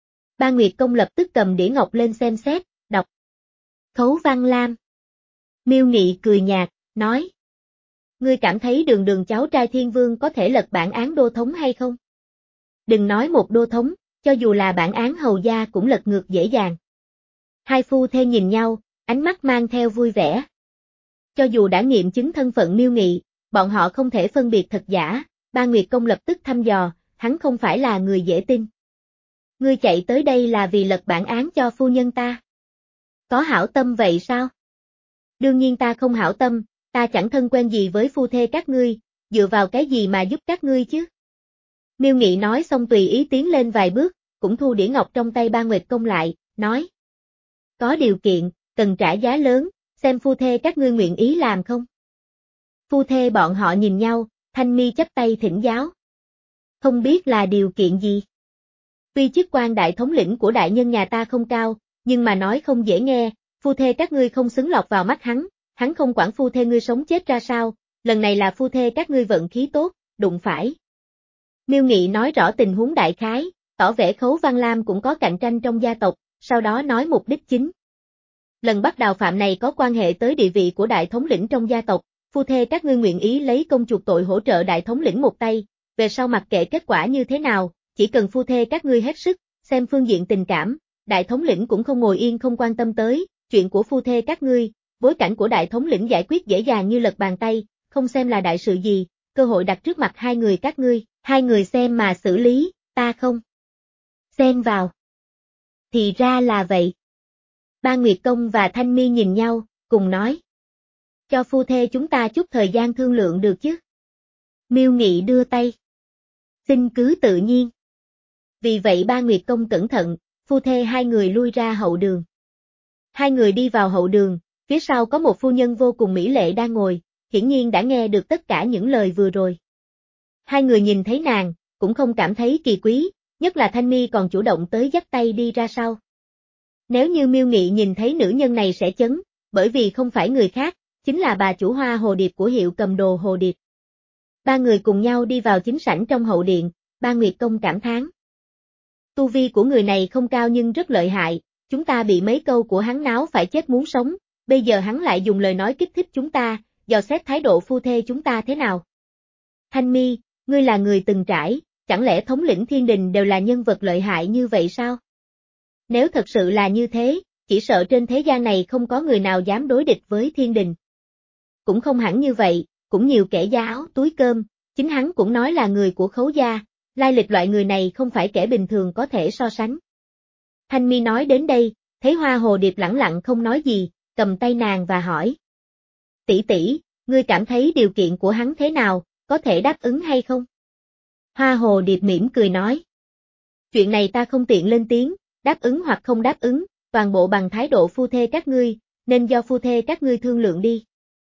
Ba Nguyệt Công lập tức cầm đĩa ngọc lên xem xét, đọc. Khấu Văn Lam. Miêu Nghị cười nhạt, nói. Ngươi cảm thấy đường đường cháu trai Thiên Vương có thể lật bản án đô thống hay không? Đừng nói một đô thống, cho dù là bản án hầu gia cũng lật ngược dễ dàng. Hai phu thê nhìn nhau, ánh mắt mang theo vui vẻ. Cho dù đã nghiệm chứng thân phận Miêu Nghị, bọn họ không thể phân biệt thật giả, Ba Nguyệt Công lập tức thăm dò, hắn không phải là người dễ tin. Ngươi chạy tới đây là vì lật bản án cho phu nhân ta. Có hảo tâm vậy sao? Đương nhiên ta không hảo tâm, ta chẳng thân quen gì với phu thê các ngươi, dựa vào cái gì mà giúp các ngươi chứ? Miêu Nghị nói xong tùy ý tiến lên vài bước, cũng thu đĩa ngọc trong tay Ba Nguyệt Công lại, nói. Có điều kiện, cần trả giá lớn, xem phu thê các ngươi nguyện ý làm không? Phu thê bọn họ nhìn nhau, Thanh Mi chắp tay thỉnh giáo. Không biết là điều kiện gì? Tuy chức quan đại thống lĩnh của đại nhân nhà ta không cao, nhưng mà nói không dễ nghe, phu thê các ngươi không xứng lọt vào mắt hắn, hắn không quản phu thê ngươi sống chết ra sao, lần này là phu thê các ngươi vận khí tốt, đụng phải. Miêu Nghị nói rõ tình huống đại khái, tỏ vẻ Khấu Văn Lam cũng có cạnh tranh trong gia tộc, sau đó nói mục đích chính. Lần bắt đào phạm này có quan hệ tới địa vị của đại thống lĩnh trong gia tộc, phu thê các ngươi nguyện ý lấy công chuộc tội hỗ trợ đại thống lĩnh một tay, về sau mặc kệ kết quả như thế nào, chỉ cần phu thê các ngươi hết sức, xem phương diện tình cảm, đại thống lĩnh cũng không ngồi yên không quan tâm tới, chuyện của phu thê các ngươi, bối cảnh của đại thống lĩnh giải quyết dễ dàng như lật bàn tay, không xem là đại sự gì, cơ hội đặt trước mặt hai người các ngươi, hai người xem mà xử lý, ta không xen vào. Thì ra là vậy. Ba Nguyệt Công và Thanh Mi nhìn nhau, cùng nói. Cho phu thê chúng ta chút thời gian thương lượng được chứ? Miêu Nghị đưa tay. Xin cứ tự nhiên. Vì vậy Ba Nguyệt Công cẩn thận, phu thê hai người lui ra hậu đường. Hai người đi vào hậu đường, phía sau có một phu nhân vô cùng mỹ lệ đang ngồi, hiển nhiên đã nghe được tất cả những lời vừa rồi. Hai người nhìn thấy nàng, cũng không cảm thấy kỳ quý, nhất là Thanh Mi còn chủ động tới dắt tay đi ra sau. Nếu như Miêu Nghị nhìn thấy nữ nhân này sẽ chấn, bởi vì không phải người khác, chính là bà chủ Hoa Hồ Điệp của hiệu cầm đồ Hồ Điệp. Ba người cùng nhau đi vào chính sảnh trong hậu điện, Ba Nguyệt Công cảm thán. Tu vi của người này không cao nhưng rất lợi hại, chúng ta bị mấy câu của hắn náo phải chết muốn sống, bây giờ hắn lại dùng lời nói kích thích chúng ta, dò xét thái độ phu thê chúng ta thế nào. Thanh Mi, ngươi là người từng trải, chẳng lẽ thống lĩnh thiên đình đều là nhân vật lợi hại như vậy sao? Nếu thật sự là như thế, chỉ sợ trên thế gian này không có người nào dám đối địch với thiên đình. Cũng không hẳn như vậy, cũng nhiều kẻ da áo túi cơm, chính hắn cũng nói là người của Khấu gia, lai lịch loại người này không phải kẻ bình thường có thể so sánh. Thanh Mi nói đến đây, thấy Hoa Hồ Điệp lẳng lặng không nói gì, cầm tay nàng và hỏi. Tỷ tỷ, ngươi cảm thấy điều kiện của hắn thế nào, có thể đáp ứng hay không? Hoa Hồ Điệp mỉm cười nói. Chuyện này ta không tiện lên tiếng, đáp ứng hoặc không đáp ứng, toàn bộ bằng thái độ phu thê các ngươi, nên do phu thê các ngươi thương lượng đi.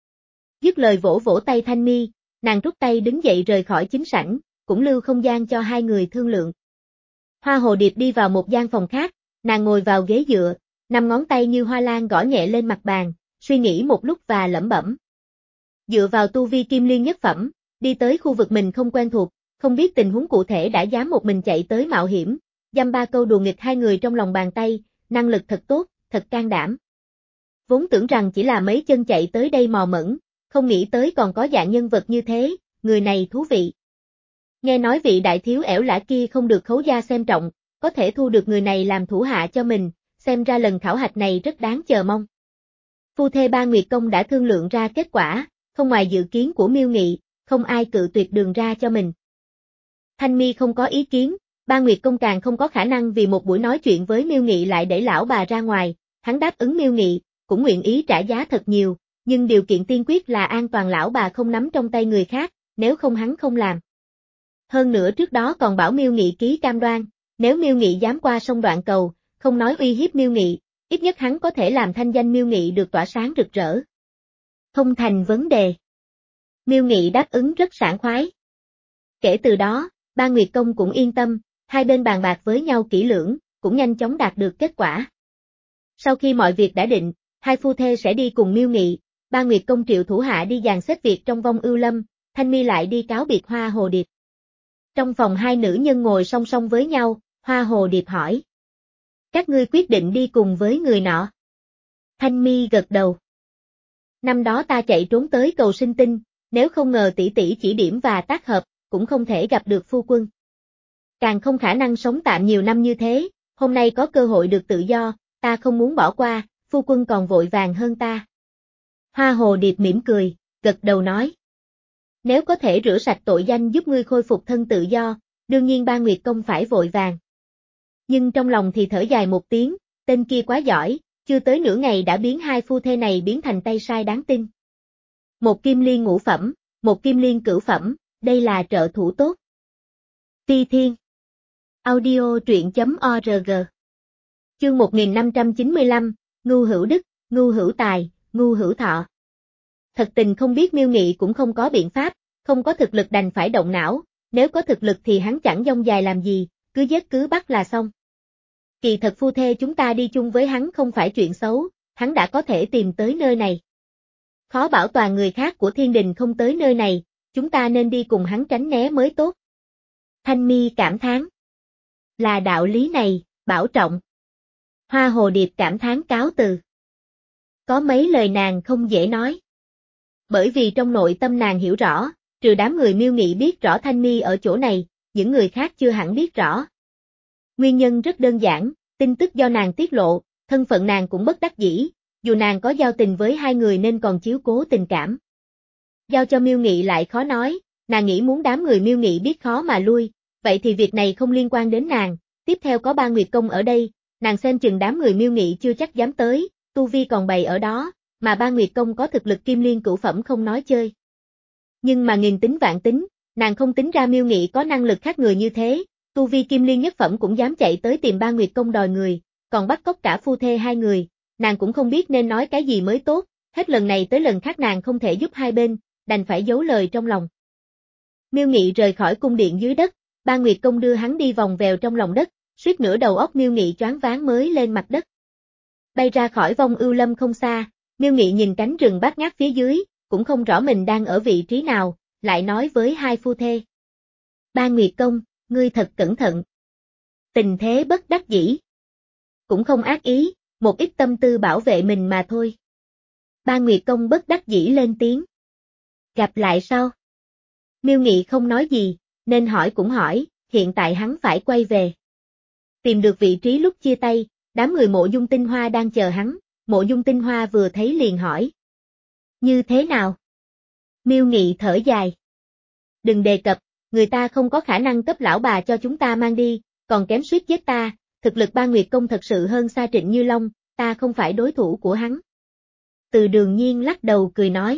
Dứt lời vỗ vỗ tay Thanh Mi, nàng rút tay đứng dậy rời khỏi chính sảnh, cũng lưu không gian cho hai người thương lượng. Hoa Hồ Điệp đi vào một gian phòng khác, nàng ngồi vào ghế dựa, năm ngón tay như hoa lan gõ nhẹ lên mặt bàn, suy nghĩ một lúc và lẩm bẩm. Dựa vào tu vi kim liên nhất phẩm, đi tới khu vực mình không quen thuộc, không biết tình huống cụ thể đã dám một mình chạy tới mạo hiểm, dăm ba câu đùa nghịch hai người trong lòng bàn tay, năng lực thật tốt, thật can đảm. Vốn tưởng rằng chỉ là mấy chân chạy tới đây mò mẫm, không nghĩ tới còn có dạng nhân vật như thế, người này thú vị. Nghe nói vị đại thiếu ẻo lả kia không được Khấu gia xem trọng, có thể thu được người này làm thủ hạ cho mình, xem ra lần khảo hạch này rất đáng chờ mong. Phu thê Ba Nguyệt Công đã thương lượng ra kết quả, không ngoài dự kiến của Miêu Nghị, không ai cự tuyệt đường ra cho mình. Thanh Mi không có ý kiến, Ba Nguyệt Công càng không có khả năng vì một buổi nói chuyện với Miêu Nghị lại đẩy lão bà ra ngoài, hắn đáp ứng Miêu Nghị, cũng nguyện ý trả giá thật nhiều, nhưng điều kiện tiên quyết là an toàn lão bà không nắm trong tay người khác, nếu không hắn không làm. Hơn nữa trước đó còn bảo Miêu Nghị ký cam đoan, nếu Miêu Nghị dám qua sông Đoạn Cầu, không nói uy hiếp Miêu Nghị, ít nhất hắn có thể làm thanh danh Miêu Nghị được tỏa sáng rực rỡ. Không thành vấn đề. Miêu Nghị đáp ứng rất sảng khoái. Kể từ đó, Ba Nguyệt Công cũng yên tâm, hai bên bàn bạc với nhau kỹ lưỡng, cũng nhanh chóng đạt được kết quả. Sau khi mọi việc đã định, hai phu thê sẽ đi cùng Miêu Nghị, Ba Nguyệt Công triệu thủ hạ đi dàn xếp việc trong Vong Ưu Lâm, Thanh Mi lại đi cáo biệt Hoa Hồ Điệp. Trong phòng hai nữ nhân ngồi song song với nhau, Hoa Hồ Điệp hỏi. Các ngươi quyết định đi cùng với người nọ. Thanh Mi gật đầu. Năm đó ta chạy trốn tới cầu sinh tinh, nếu không ngờ tỷ tỷ chỉ điểm và tác hợp, cũng không thể gặp được phu quân. Càng không khả năng sống tạm nhiều năm như thế, hôm nay có cơ hội được tự do, ta không muốn bỏ qua, phu quân còn vội vàng hơn ta. Hoa Hồ Điệp mỉm cười, gật đầu nói. Nếu có thể rửa sạch tội danh giúp ngươi khôi phục thân tự do, đương nhiên Ba Nguyệt Công phải vội vàng. Nhưng trong lòng thì thở dài một tiếng, tên kia quá giỏi, chưa tới nửa ngày đã biến hai phu thê này biến thành tay sai đáng tin. Một kim liên ngũ phẩm, một kim liên cửu phẩm, đây là trợ thủ tốt. Phi Thiên Audio truyện.org Chương một nghìn năm trăm chín mươi lăm, Ngưu Hữu Đức, Ngưu Hữu Tài, Ngưu Hữu Thọ. Thật tình không biết Miêu Nghị cũng không có biện pháp, không có thực lực đành phải động não, nếu có thực lực thì hắn chẳng dông dài làm gì, cứ giết cứ bắt là xong. Kỳ thật phu thê chúng ta đi chung với hắn không phải chuyện xấu, hắn đã có thể tìm tới nơi này. Khó bảo toàn người khác của thiên đình không tới nơi này, chúng ta nên đi cùng hắn tránh né mới tốt. Thanh Mi cảm thán. Là đạo lý này, bảo trọng. Hoa Hồ Điệp cảm thán cáo từ. Có mấy lời nàng không dễ nói. Bởi vì trong nội tâm nàng hiểu rõ, trừ đám người Miêu Nghị biết rõ Thanh Mi ở chỗ này, những người khác chưa hẳn biết rõ. Nguyên nhân rất đơn giản, tin tức do nàng tiết lộ, thân phận nàng cũng bất đắc dĩ, dù nàng có giao tình với hai người nên còn chiếu cố tình cảm. Giao cho Miêu Nghị lại khó nói, nàng nghĩ muốn đám người Miêu Nghị biết khó mà lui, vậy thì việc này không liên quan đến nàng, tiếp theo có Ba Nguyệt Công ở đây, nàng xem chừng đám người Miêu Nghị chưa chắc dám tới, tu vi còn bày ở đó, mà Ba Nguyệt Công có thực lực kim liên cửu phẩm không nói chơi. Nhưng mà nghìn tính vạn tính, nàng không tính ra Miêu Nghị có năng lực khác người như thế, tu vi kim liên nhất phẩm cũng dám chạy tới tìm Ba Nguyệt Công đòi người, còn bắt cóc cả phu thê hai người, nàng cũng không biết nên nói cái gì mới tốt, hết lần này tới lần khác nàng không thể giúp hai bên, đành phải giấu lời trong lòng. Miêu Nghị rời khỏi cung điện dưới đất, Ba Nguyệt Công đưa hắn đi vòng vèo trong lòng đất, suýt nữa đầu óc Miêu Nghị choáng váng mới lên mặt đất. Bay ra khỏi Vong Ưu Lâm không xa, Miêu Nghị nhìn cánh rừng bát ngát phía dưới, cũng không rõ mình đang ở vị trí nào, lại nói với hai phu thê. Ba Nguyệt Công, ngươi thật cẩn thận. Tình thế bất đắc dĩ. Cũng không ác ý, một ít tâm tư bảo vệ mình mà thôi. Ba Nguyệt Công bất đắc dĩ lên tiếng. Gặp lại sau. Miêu Nghị không nói gì, nên hỏi cũng hỏi, hiện tại hắn phải quay về. Tìm được vị trí lúc chia tay, đám người Mộ Dung Tinh Hoa đang chờ hắn, Mộ Dung Tinh Hoa vừa thấy liền hỏi. Như thế nào? Miêu Nghị thở dài. Đừng đề cập, người ta không có khả năng cấp lão bà cho chúng ta mang đi, còn kém suýt giết ta, thực lực Ba Nguyệt Công thật sự hơn xa Trịnh Như Long, ta không phải đối thủ của hắn. Từ Đường Nhiên lắc đầu cười nói.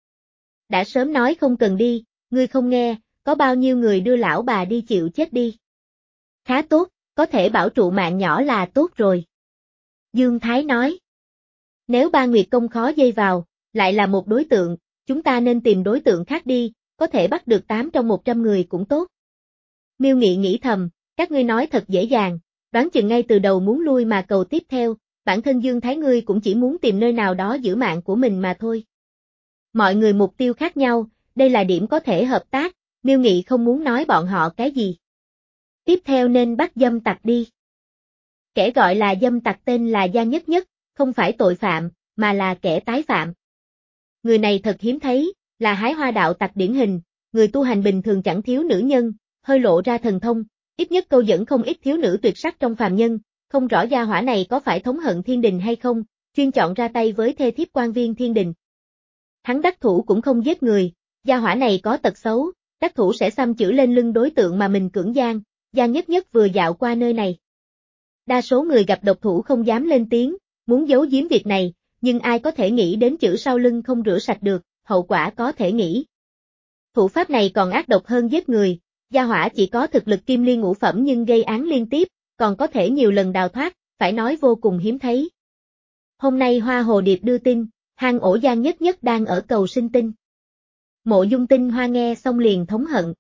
Đã sớm nói không cần đi, ngươi không nghe, có bao nhiêu người đưa lão bà đi chịu chết đi. Khá tốt, có thể bảo trụ mạng nhỏ là tốt rồi. Dương Thái nói. Nếu Ba Nguyệt Công khó dây vào, lại là một đối tượng, chúng ta nên tìm đối tượng khác đi, có thể bắt được tám trong một trăm người cũng tốt. Miêu Nghị nghĩ thầm, các ngươi nói thật dễ dàng, đoán chừng ngay từ đầu muốn lui mà cầu tiếp theo, bản thân Dương Thái ngươi cũng chỉ muốn tìm nơi nào đó giữ mạng của mình mà thôi. Mọi người mục tiêu khác nhau, đây là điểm có thể hợp tác, Miêu Nghị không muốn nói bọn họ cái gì. Tiếp theo nên bắt dâm tặc đi. Kẻ gọi là dâm tặc tên là Gia Nhất Nhất, không phải tội phạm, mà là kẻ tái phạm. Người này thật hiếm thấy, là hái hoa đạo tặc điển hình, người tu hành bình thường chẳng thiếu nữ nhân, hơi lộ ra thần thông, ít nhất câu dẫn không ít thiếu nữ tuyệt sắc trong phàm nhân, không rõ gia hỏa này có phải thống hận thiên đình hay không, chuyên chọn ra tay với thê thiếp quan viên thiên đình. Hắn đắc thủ cũng không giết người, gia hỏa này có tật xấu, đắc thủ sẽ xăm chữ lên lưng đối tượng mà mình cưỡng gian, Gia Nhất Nhất vừa dạo qua nơi này. Đa số người gặp độc thủ không dám lên tiếng, muốn giấu giếm việc này, nhưng ai có thể nghĩ đến chữ sau lưng không rửa sạch được, hậu quả có thể nghĩ. Thủ pháp này còn ác độc hơn giết người, gia hỏa chỉ có thực lực kim liên ngũ phẩm nhưng gây án liên tiếp, còn có thể nhiều lần đào thoát, phải nói vô cùng hiếm thấy. Hôm nay Hoa Hồ Điệp đưa tin, hang ổ Gia Nhất Nhất đang ở cầu sinh tinh. Mộ Dung Tinh Hoa nghe xong liền thống hận.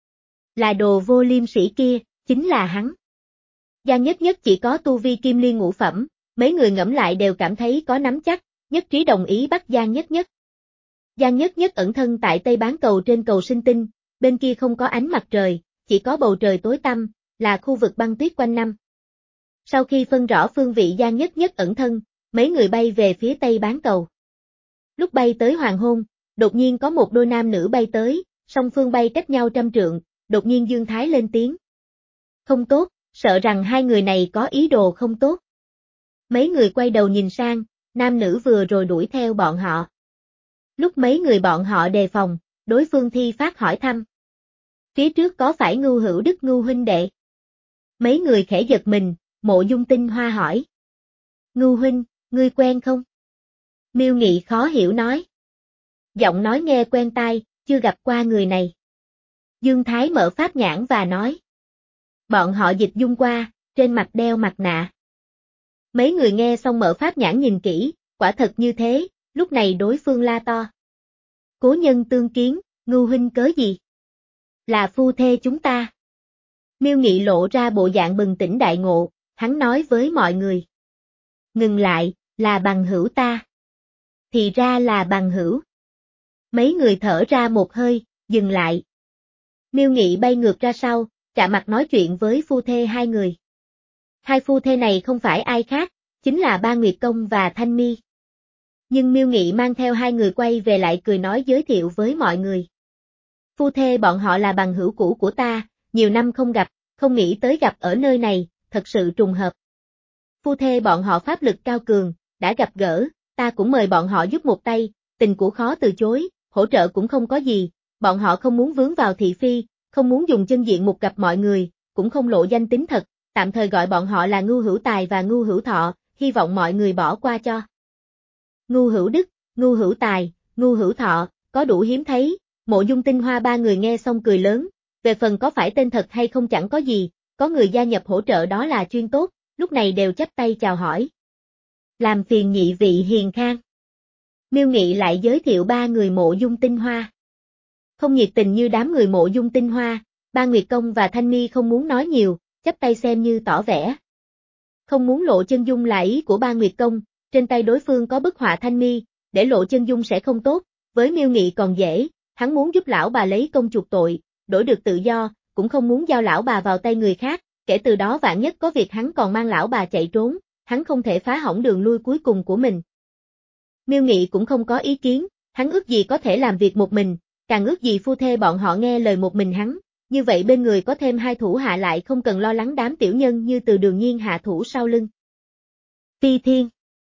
Là đồ vô liêm sĩ kia, chính là hắn. Gia Nhất Nhất chỉ có tu vi kim liên ngũ phẩm, mấy người ngẫm lại đều cảm thấy có nắm chắc, nhất trí đồng ý bắt Gia Nhất Nhất. Gia Nhất Nhất ẩn thân tại Tây Bán Cầu trên cầu sinh tinh, bên kia không có ánh mặt trời, chỉ có bầu trời tối tăm, là khu vực băng tuyết quanh năm. Sau khi phân rõ phương vị Gia Nhất Nhất ẩn thân, mấy người bay về phía Tây Bán Cầu. Lúc bay tới hoàng hôn, đột nhiên có một đôi nam nữ bay tới, song phương bay cách nhau trăm trượng, đột nhiên Dương Thái lên tiếng. Không tốt, sợ rằng hai người này có ý đồ không tốt. Mấy người quay đầu nhìn sang, nam nữ vừa rồi đuổi theo bọn họ. Lúc mấy người bọn họ đề phòng, đối phương thi phát hỏi thăm. Phía trước có phải Ngưu Hữu Đức Ngưu huynh đệ? Mấy người khẽ giật mình, Mộ Dung Tinh Hoa hỏi. Ngưu huynh, ngươi quen không? Miêu Nghị khó hiểu nói. Giọng nói nghe quen tai, chưa gặp qua người này. Dương Thái mở pháp nhãn và nói. Bọn họ dịch dung qua, trên mặt đeo mặt nạ. Mấy người nghe xong mở pháp nhãn nhìn kỹ, quả thật như thế, lúc này đối phương la to. Cố nhân tương kiến, Ngưu huynh cớ gì? Là phu thê chúng ta. Miêu Nghị lộ ra bộ dạng bừng tỉnh đại ngộ, hắn nói với mọi người. Ngừng lại, là bằng hữu ta. Thì ra là bằng hữu. Mấy người thở ra một hơi, dừng lại. Miêu Nghị bay ngược ra sau, chạm mặt nói chuyện với phu thê hai người. Hai phu thê này không phải ai khác, chính là Ba Nguyệt Công và Thanh Mi. Nhưng Miêu Nghị mang theo hai người quay về lại cười nói giới thiệu với mọi người. Phu thê bọn họ là bằng hữu cũ của ta, nhiều năm không gặp, không nghĩ tới gặp ở nơi này, thật sự trùng hợp. Phu thê bọn họ pháp lực cao cường, đã gặp gỡ, ta cũng mời bọn họ giúp một tay, tình cũ khó từ chối, hỗ trợ cũng không có gì, bọn họ không muốn vướng vào thị phi, không muốn dùng chân diện mục gặp mọi người, cũng không lộ danh tính thật, tạm thời gọi bọn họ là Ngưu Hữu Tài và Ngưu Hữu Thọ, hy vọng mọi người bỏ qua cho. Ngưu Hữu Đức, Ngưu Hữu Tài, Ngưu Hữu Thọ, có đủ hiếm thấy, Mộ Dung Tinh Hoa ba người nghe xong cười lớn, về phần có phải tên thật hay không chẳng có gì, có người gia nhập hỗ trợ đó là chuyên tốt, lúc này đều chắp tay chào hỏi. Làm phiền nhị vị hiền khang. Miêu Nghị lại giới thiệu ba người Mộ Dung Tinh Hoa. Không nhiệt tình như đám người Mộ Dung Tinh Hoa, Ba Nguyệt Công và Thanh Mi không muốn nói nhiều, chắp tay xem như tỏ vẻ. Không muốn lộ chân dung là ý của Ba Nguyệt Công, trên tay đối phương có bức họa Thanh Mi, để lộ chân dung sẽ không tốt, với Miêu Nghị còn dễ, hắn muốn giúp lão bà lấy công chuộc tội, đổi được tự do, cũng không muốn giao lão bà vào tay người khác, kể từ đó vạn nhất có việc hắn còn mang lão bà chạy trốn, hắn không thể phá hỏng đường lui cuối cùng của mình. Miêu Nghị cũng không có ý kiến, hắn ước gì có thể làm việc một mình, càng ước gì phu thê bọn họ nghe lời một mình hắn, như vậy bên người có thêm hai thủ hạ lại không cần lo lắng đám tiểu nhân như Từ Đường Nhiên hạ thủ sau lưng. Phi Thiên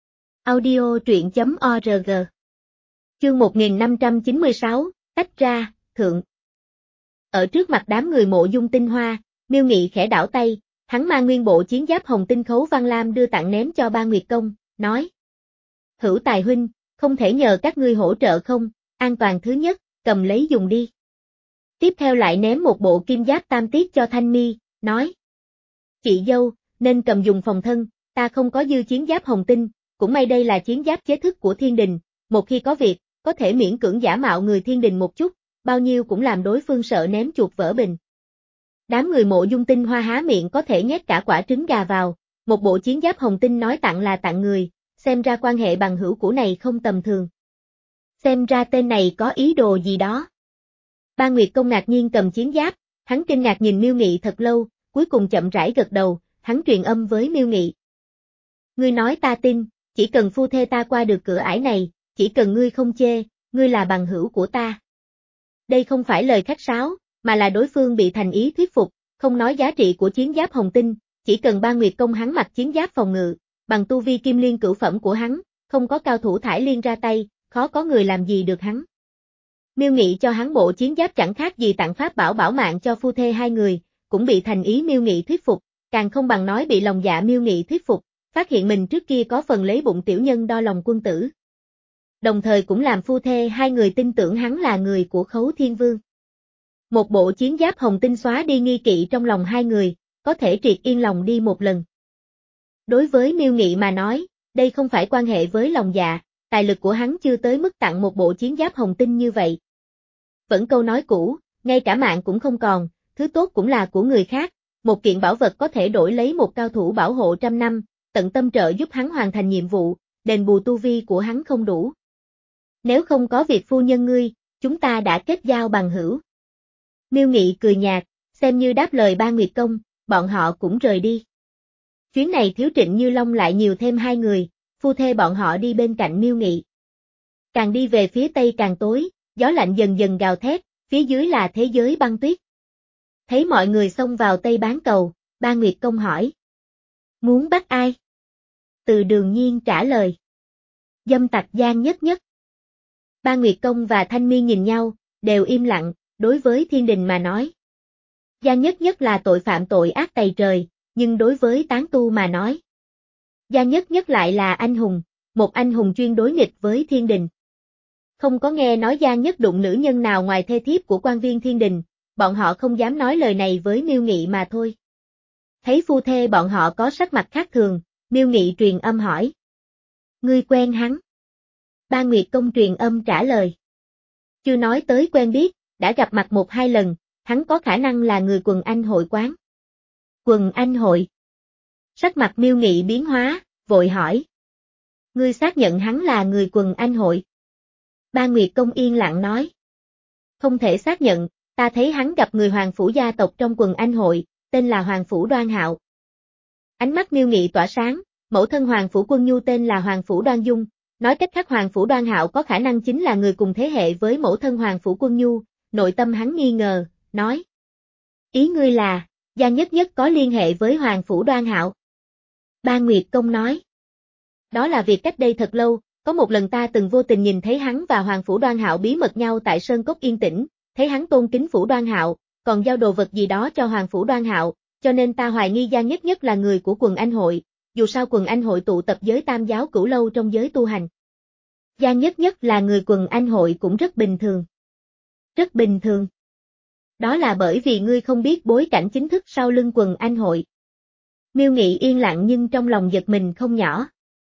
Audio truyện chấm org Chương một nghìn năm trăm chín mươi sáu, tách ra, thượng. Ở trước mặt đám người Mộ Dung Tinh Hoa, Miêu Nghị khẽ đảo tay, hắn mang nguyên bộ chiến giáp hồng tinh khấu văn lam đưa tặng ném cho Ba Nguyệt Công, nói: Hữu Tài huynh, không thể nhờ các ngươi hỗ trợ không, an toàn thứ nhất, cầm lấy dùng đi. Tiếp theo lại ném một bộ kim giáp tam tiết cho Thanh Mi, nói: Chị dâu, nên cầm dùng phòng thân, ta không có dư chiến giáp hồng tinh, cũng may đây là chiến giáp chế thức của thiên đình, một khi có việc, có thể miễn cưỡng giả mạo người thiên đình một chút, bao nhiêu cũng làm đối phương sợ ném chuột vỡ bình. Đám người Mộ Dung Tinh Hoa há miệng có thể nhét cả quả trứng gà vào, một bộ chiến giáp hồng tinh nói tặng là tặng người, xem ra quan hệ bằng hữu của này không tầm thường. Xem ra tên này có ý đồ gì đó. Ba Nguyệt Công ngạc nhiên cầm chiến giáp, hắn kinh ngạc nhìn Miêu Nghị thật lâu, cuối cùng chậm rãi gật đầu, hắn truyền âm với Miêu Nghị. Ngươi nói ta tin, chỉ cần phu thê ta qua được cửa ải này, chỉ cần ngươi không chê, ngươi là bằng hữu của ta. Đây không phải lời khách sáo, mà là đối phương bị thành ý thuyết phục, không nói giá trị của chiến giáp hồng tinh, chỉ cần Ba Nguyệt Công hắn mặc chiến giáp phòng ngự, bằng tu vi kim liên cửu phẩm của hắn, không có cao thủ thải liên ra tay, khó có người làm gì được hắn. Miêu Nghị cho hắn bộ chiến giáp chẳng khác gì tặng pháp bảo bảo mạng cho phu thê hai người, cũng bị thành ý Miêu Nghị thuyết phục, càng không bằng nói bị lòng dạ Miêu Nghị thuyết phục, phát hiện mình trước kia có phần lấy bụng tiểu nhân đo lòng quân tử. Đồng thời cũng làm phu thê hai người tin tưởng hắn là người của Khấu Thiên Vương. Một bộ chiến giáp hồng tinh xóa đi nghi kỵ trong lòng hai người, có thể triệt yên lòng đi một lần. Đối với Miêu Nghị mà nói, đây không phải quan hệ với lòng dạ, tài lực của hắn chưa tới mức tặng một bộ chiến giáp hồng tinh như vậy. Vẫn câu nói cũ, ngay cả mạng cũng không còn, thứ tốt cũng là của người khác, một kiện bảo vật có thể đổi lấy một cao thủ bảo hộ trăm năm, tận tâm trợ giúp hắn hoàn thành nhiệm vụ, đền bù tu vi của hắn không đủ. Nếu không có việc phu nhân ngươi, chúng ta đã kết giao bằng hữu. Miêu Nghị cười nhạt, xem như đáp lời Ba Nguyệt Công, bọn họ cũng rời đi. Chuyến này thiếu Trịnh Như Long lại nhiều thêm hai người, phu thê bọn họ đi bên cạnh Miêu Nghị. Càng đi về phía tây càng tối, gió lạnh dần dần gào thét, phía dưới là thế giới băng tuyết. Thấy mọi người xông vào Tây Bán Cầu, Ba Nguyệt Công hỏi. Muốn bắt ai? Từ Đường Nhiên trả lời. Dâm tặc Giang Nhất Nhất. Ba Nguyệt Công và Thanh Mi nhìn nhau, đều im lặng, đối với thiên đình mà nói. Giang Nhất Nhất là tội phạm tội ác tày trời, nhưng đối với tán tu mà nói. Giang Nhất Nhất lại là anh hùng, một anh hùng chuyên đối nghịch với thiên đình. Không có nghe nói Giang Nhất đụng nữ nhân nào ngoài thê thiếp của quan viên thiên đình, bọn họ không dám nói lời này với Miêu Nghị mà thôi. Thấy phu thê bọn họ có sắc mặt khác thường, Miêu Nghị truyền âm hỏi. Ngươi quen hắn? Ba Nguyệt Công truyền âm trả lời. Chưa nói tới quen biết, đã gặp mặt một hai lần, hắn có khả năng là người quần anh hội quán. Quần anh hội. Sắc mặt Miêu Nghị biến hóa, vội hỏi. Ngươi xác nhận hắn là người quần anh hội? Ba Nguyệt Công yên lặng nói. Không thể xác nhận, ta thấy hắn gặp người hoàng phủ gia tộc trong quần anh hội, tên là Hoàng Phủ Đoan Hạo. Ánh mắt Miêu Nghị tỏa sáng, mẫu thân Hoàng Phủ Quân Nhu tên là Hoàng Phủ Đoan Dung, nói cách khác Hoàng Phủ Đoan Hạo có khả năng chính là người cùng thế hệ với mẫu thân Hoàng Phủ Quân Nhu, nội tâm hắn nghi ngờ, nói. Ý ngươi là, Giang Nhất Nhất có liên hệ với Hoàng Phủ Đoan Hạo. Ba Nguyệt Công nói. Đó là việc cách đây thật lâu, có một lần ta từng vô tình nhìn thấy hắn và Hoàng Phủ Đoan Hạo bí mật nhau tại Sơn Cốc yên tĩnh, thấy hắn tôn kính Phủ Đoan Hạo, còn giao đồ vật gì đó cho Hoàng Phủ Đoan Hạo, cho nên ta hoài nghi Giang Nhất Nhất là người của quần anh hội, dù sao quần anh hội tụ tập giới tam giáo cửu lâu trong giới tu hành. Giang Nhất Nhất là người quần anh hội cũng rất bình thường. Rất bình thường. Đó là bởi vì ngươi không biết bối cảnh chính thức sau lưng quần anh hội. Miêu Nghị yên lặng nhưng trong lòng giật mình không nhỏ.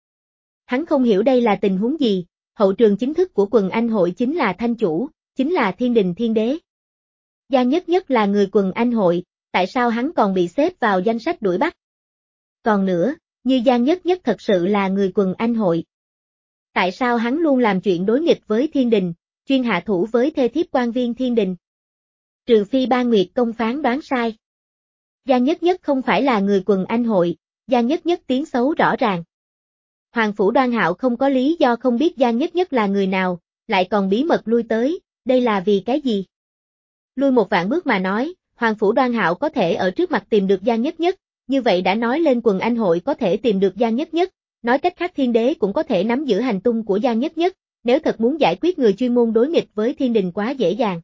Hắn không hiểu đây là tình huống gì, hậu trường chính thức của quần anh hội chính là thanh chủ, chính là thiên đình thiên đế. Giang Nhất Nhất là người quần anh hội, tại sao hắn còn bị xếp vào danh sách đuổi bắt? Còn nữa, như Giang Nhất Nhất thật sự là người quần anh hội. Tại sao hắn luôn làm chuyện đối nghịch với thiên đình, chuyên hạ thủ với thê thiếp quan viên thiên đình. Trừ phi Ba Nguyệt Công phán đoán sai. Gia Nhất Nhất không phải là người quần anh hội, Gia Nhất Nhất tiếng xấu rõ ràng. Hoàng phủ Đoan Hạo không có lý do không biết Gia Nhất Nhất là người nào, lại còn bí mật lui tới, đây là vì cái gì? Lui một vạn bước mà nói, Hoàng phủ Đoan Hạo có thể ở trước mặt tìm được Gia Nhất Nhất, như vậy đã nói lên quần anh hội có thể tìm được Gia Nhất Nhất, nói cách khác thiên đế cũng có thể nắm giữ hành tung của Gia Nhất Nhất, nếu thật muốn giải quyết người chuyên môn đối nghịch với thiên đình quá dễ dàng.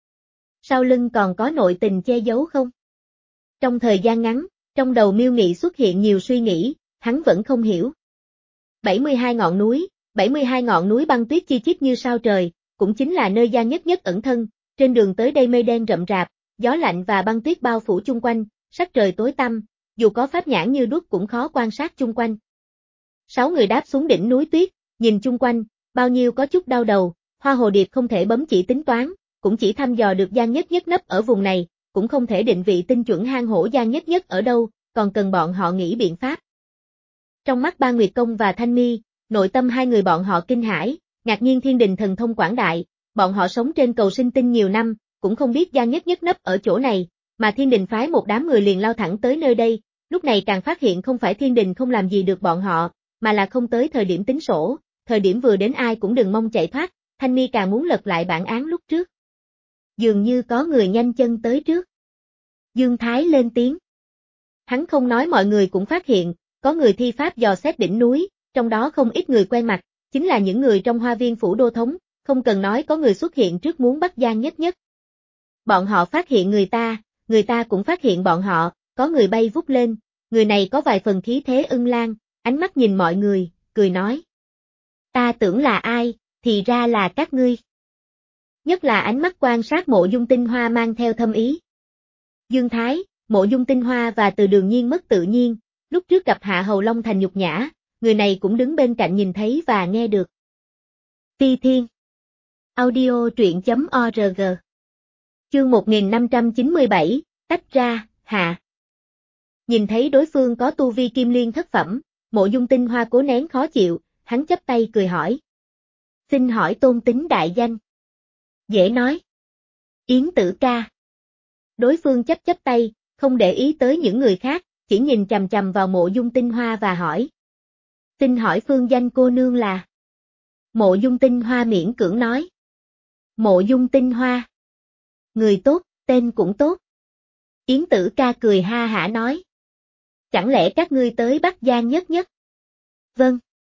Sau lưng còn có nội tình che giấu không? Trong thời gian ngắn, trong đầu Miêu Nghị xuất hiện nhiều suy nghĩ, hắn vẫn không hiểu. bảy mươi hai ngọn núi, bảy mươi hai ngọn núi băng tuyết chi chít như sao trời, cũng chính là nơi Gia Nhất Nhất ẩn thân, trên đường tới đây mây đen rậm rạp, gió lạnh và băng tuyết bao phủ chung quanh, sắc trời tối tăm, dù có pháp nhãn như đuốc cũng khó quan sát chung quanh. Sáu người đáp xuống đỉnh núi tuyết, nhìn chung quanh, bao nhiêu có chút đau đầu, Hoa Hồ Điệp không thể bấm chỉ tính toán, cũng chỉ thăm dò được Gia Nhất Nhất nấp ở vùng này, cũng không thể định vị tinh chuẩn hang hổ Gia Nhất Nhất ở đâu, còn cần bọn họ nghĩ biện pháp. Trong mắt Ba Nguyệt Công và Thanh Mi, nội tâm hai người bọn họ kinh hãi, ngạc nhiên thiên đình thần thông quảng đại, bọn họ sống trên cầu sinh tinh nhiều năm, cũng không biết Gia Nhất Nhất nấp ở chỗ này, mà thiên đình phái một đám người liền lao thẳng tới nơi đây, lúc này càng phát hiện không phải thiên đình không làm gì được bọn họ, mà là không tới thời điểm tính sổ, thời điểm vừa đến ai cũng đừng mong chạy thoát, Thanh Mi càng muốn lật lại bản án lúc trước. Dường như có người nhanh chân tới trước. Dương Thái lên tiếng. Hắn không nói mọi người cũng phát hiện, có người thi pháp dò xét đỉnh núi, trong đó không ít người quen mặt, chính là những người trong Hoa Viên phủ đô thống, không cần nói có người xuất hiện trước muốn bắt Gia Nhất Nhất. Bọn họ phát hiện người ta, người ta cũng phát hiện bọn họ, có người bay vút lên, người này có vài phần khí thế ưng lan, ánh mắt nhìn mọi người, cười nói. Ta tưởng là ai, thì ra là các ngươi. Nhất là ánh mắt quan sát Mộ Dung Tinh Hoa mang theo thâm ý. Dương Thái, Mộ Dung Tinh Hoa và Từ Đường Nhiên mất tự nhiên, lúc trước gặp Hạ Hầu Long thành nhục nhã, người này cũng đứng bên cạnh nhìn thấy và nghe được. Phi Thiên Audio truyện chấm org Chương một nghìn năm trăm chín mươi bảy, tách ra, hạ. Nhìn thấy đối phương có tu vi kim liên thất phẩm, Mộ Dung Tinh Hoa cố nén khó chịu, hắn chắp tay cười hỏi. Xin hỏi tôn tính đại danh. Dễ nói. Yến Tử Ca. Đối phương chấp chấp tay, không để ý tới những người khác, chỉ nhìn chằm chằm vào Mộ Dung Tinh Hoa và hỏi. Xin hỏi phương danh cô nương là. Mộ Dung Tinh Hoa miễn cưỡng nói. Mộ Dung Tinh Hoa. Người tốt, tên cũng tốt. Yến Tử Ca cười ha hả nói. Chẳng lẽ các ngươi tới bắt Gia Nhất Nhất? Vâng.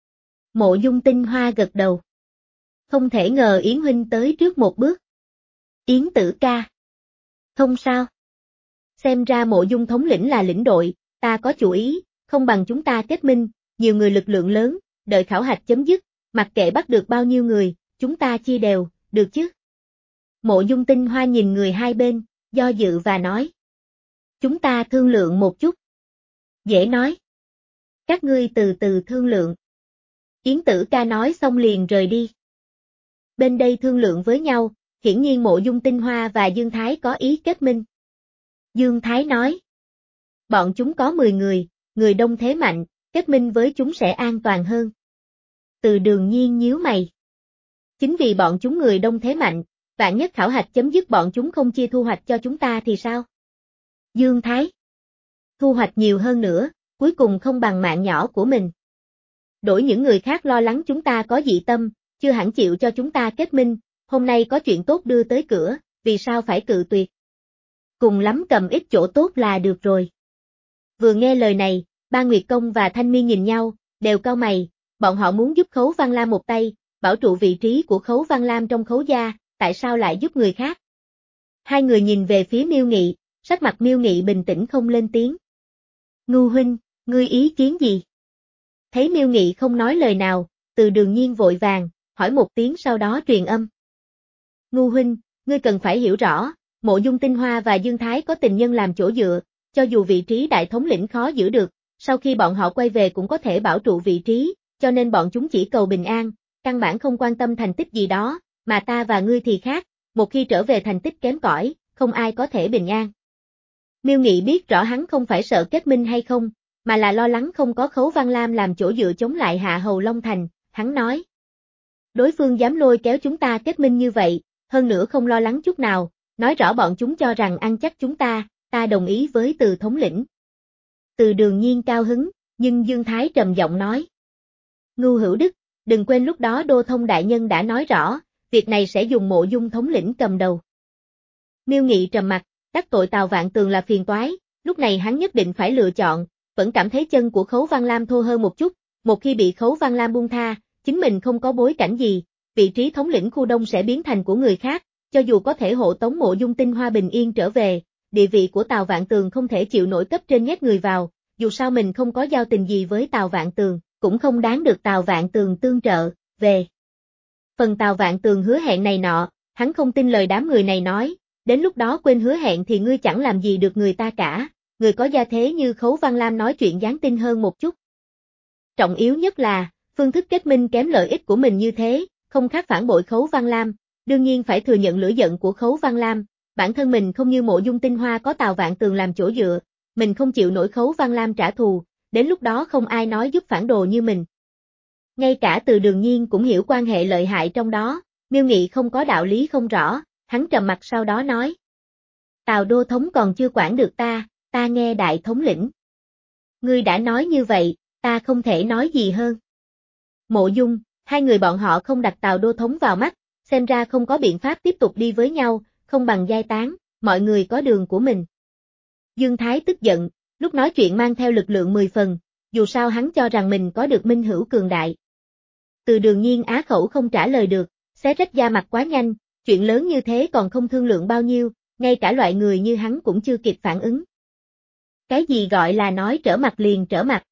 Mộ Dung Tinh Hoa gật đầu. Không thể ngờ Yến huynh tới trước một bước. Yến Tử Ca. Không sao. Xem ra Mộ Dung thống lĩnh là lĩnh đội, ta có chủ ý, không bằng chúng ta kết minh, nhiều người lực lượng lớn, đợi khảo hạch chấm dứt, mặc kệ bắt được bao nhiêu người, chúng ta chia đều, được chứ? Mộ Dung Tinh Hoa nhìn người hai bên, do dự và nói. Chúng ta thương lượng một chút. Dễ nói. Các ngươi từ từ thương lượng. Yến Tử Ca nói xong liền rời đi. Bên đây thương lượng với nhau, hiển nhiên Mộ Dung Tinh Hoa và Dương Thái có ý kết minh. Dương Thái nói. Bọn chúng có mười người, người đông thế mạnh, kết minh với chúng sẽ an toàn hơn. Từ Đường Nhiên nhíu mày. Chính vì bọn chúng người đông thế mạnh, vạn nhất khảo hạch chấm dứt bọn chúng không chia thu hoạch cho chúng ta thì sao? Dương Thái. Thu hoạch nhiều hơn nữa, cuối cùng không bằng mạng nhỏ của mình. Đổi những người khác lo lắng chúng ta có dị tâm, chưa hẳn chịu cho chúng ta kết minh, hôm nay có chuyện tốt đưa tới cửa, vì sao phải cự tuyệt? Cùng lắm cầm ít chỗ tốt là được rồi. Vừa nghe lời này, Ba Nguyệt Công và Thanh Mi nhìn nhau, đều cau mày, bọn họ muốn giúp Khấu Văn Lam một tay, bảo trụ vị trí của Khấu Văn Lam trong Khấu gia, tại sao lại giúp người khác? Hai người nhìn về phía Miêu Nghị, sắc mặt Miêu Nghị bình tĩnh không lên tiếng. Ngưu huynh, ngươi ý kiến gì? Thấy Miêu Nghị không nói lời nào, Từ Đường Nhiên vội vàng, hỏi một tiếng sau đó truyền âm. Ngưu huynh, ngươi cần phải hiểu rõ, Mộ Dung Tinh Hoa và Dương Thái có tình nhân làm chỗ dựa, cho dù vị trí đại thống lĩnh khó giữ được, sau khi bọn họ quay về cũng có thể bảo trụ vị trí, cho nên bọn chúng chỉ cầu bình an, căn bản không quan tâm thành tích gì đó, mà ta và ngươi thì khác, một khi trở về thành tích kém cỏi, không ai có thể bình an. Miêu Nghị biết rõ hắn không phải sợ kết minh hay không, mà là lo lắng không có Khấu Văn Lam làm chỗ dựa chống lại Hạ Hầu Long Thành, hắn nói. Đối phương dám lôi kéo chúng ta kết minh như vậy, hơn nữa không lo lắng chút nào, nói rõ bọn chúng cho rằng ăn chắc chúng ta, ta đồng ý với Từ thống lĩnh. Từ Đường Nhiên cao hứng, nhưng Dương Thái trầm giọng nói. Ngưu Hữu Đức, đừng quên lúc đó Đô Thông đại nhân đã nói rõ, việc này sẽ dùng Mộ Dung thống lĩnh cầm đầu. Miêu Nghị trầm mặt, đắc tội Tào Vạn Tường là phiền toái, lúc này hắn nhất định phải lựa chọn, vẫn cảm thấy chân của Khấu Văn Lam thô hơn một chút, một khi bị Khấu Văn Lam buông tha, chính mình không có bối cảnh gì, vị trí thống lĩnh khu đông sẽ biến thành của người khác, cho dù có thể hộ tống Mộ Dung Tinh Hoa bình yên trở về, địa vị của Tào Vạn Tường không thể chịu nổi cấp trên nhét người vào, dù sao mình không có giao tình gì với Tào Vạn Tường, cũng không đáng được Tào Vạn Tường tương trợ, về. Phần Tào Vạn Tường hứa hẹn này nọ, hắn không tin lời đám người này nói, đến lúc đó quên hứa hẹn thì ngươi chẳng làm gì được người ta cả, người có gia thế như Khấu Văn Lam nói chuyện đáng tin hơn một chút. Trọng yếu nhất là, phương thức kết minh kém lợi ích của mình như thế, không khác phản bội Khấu Văn Lam, đương nhiên phải thừa nhận lửa giận của Khấu Văn Lam, bản thân mình không như Mộ Dung Tinh Hoa có Tào Vạn Tường làm chỗ dựa, mình không chịu nổi Khấu Văn Lam trả thù, đến lúc đó không ai nói giúp phản đồ như mình. Ngay cả Từ Đường Nhiên cũng hiểu quan hệ lợi hại trong đó, Miêu Nghị không có đạo lý không rõ, hắn trầm mặt sau đó nói. Tào Đô Thống còn chưa quản được ta, ta nghe đại thống lĩnh. Ngươi đã nói như vậy, ta không thể nói gì hơn. Mộ Dung, hai người bọn họ không đặt Tào Đô Thống vào mắt, xem ra không có biện pháp tiếp tục đi với nhau, không bằng giai tán, mọi người có đường của mình. Dương Thái tức giận, lúc nói chuyện mang theo lực lượng mười phần, dù sao hắn cho rằng mình có được minh hữu cường đại. Từ Đường Nhiên á khẩu không trả lời được, xé rách da mặt quá nhanh, chuyện lớn như thế còn không thương lượng bao nhiêu, ngay cả loại người như hắn cũng chưa kịp phản ứng. Cái gì gọi là nói trở mặt liền trở mặt?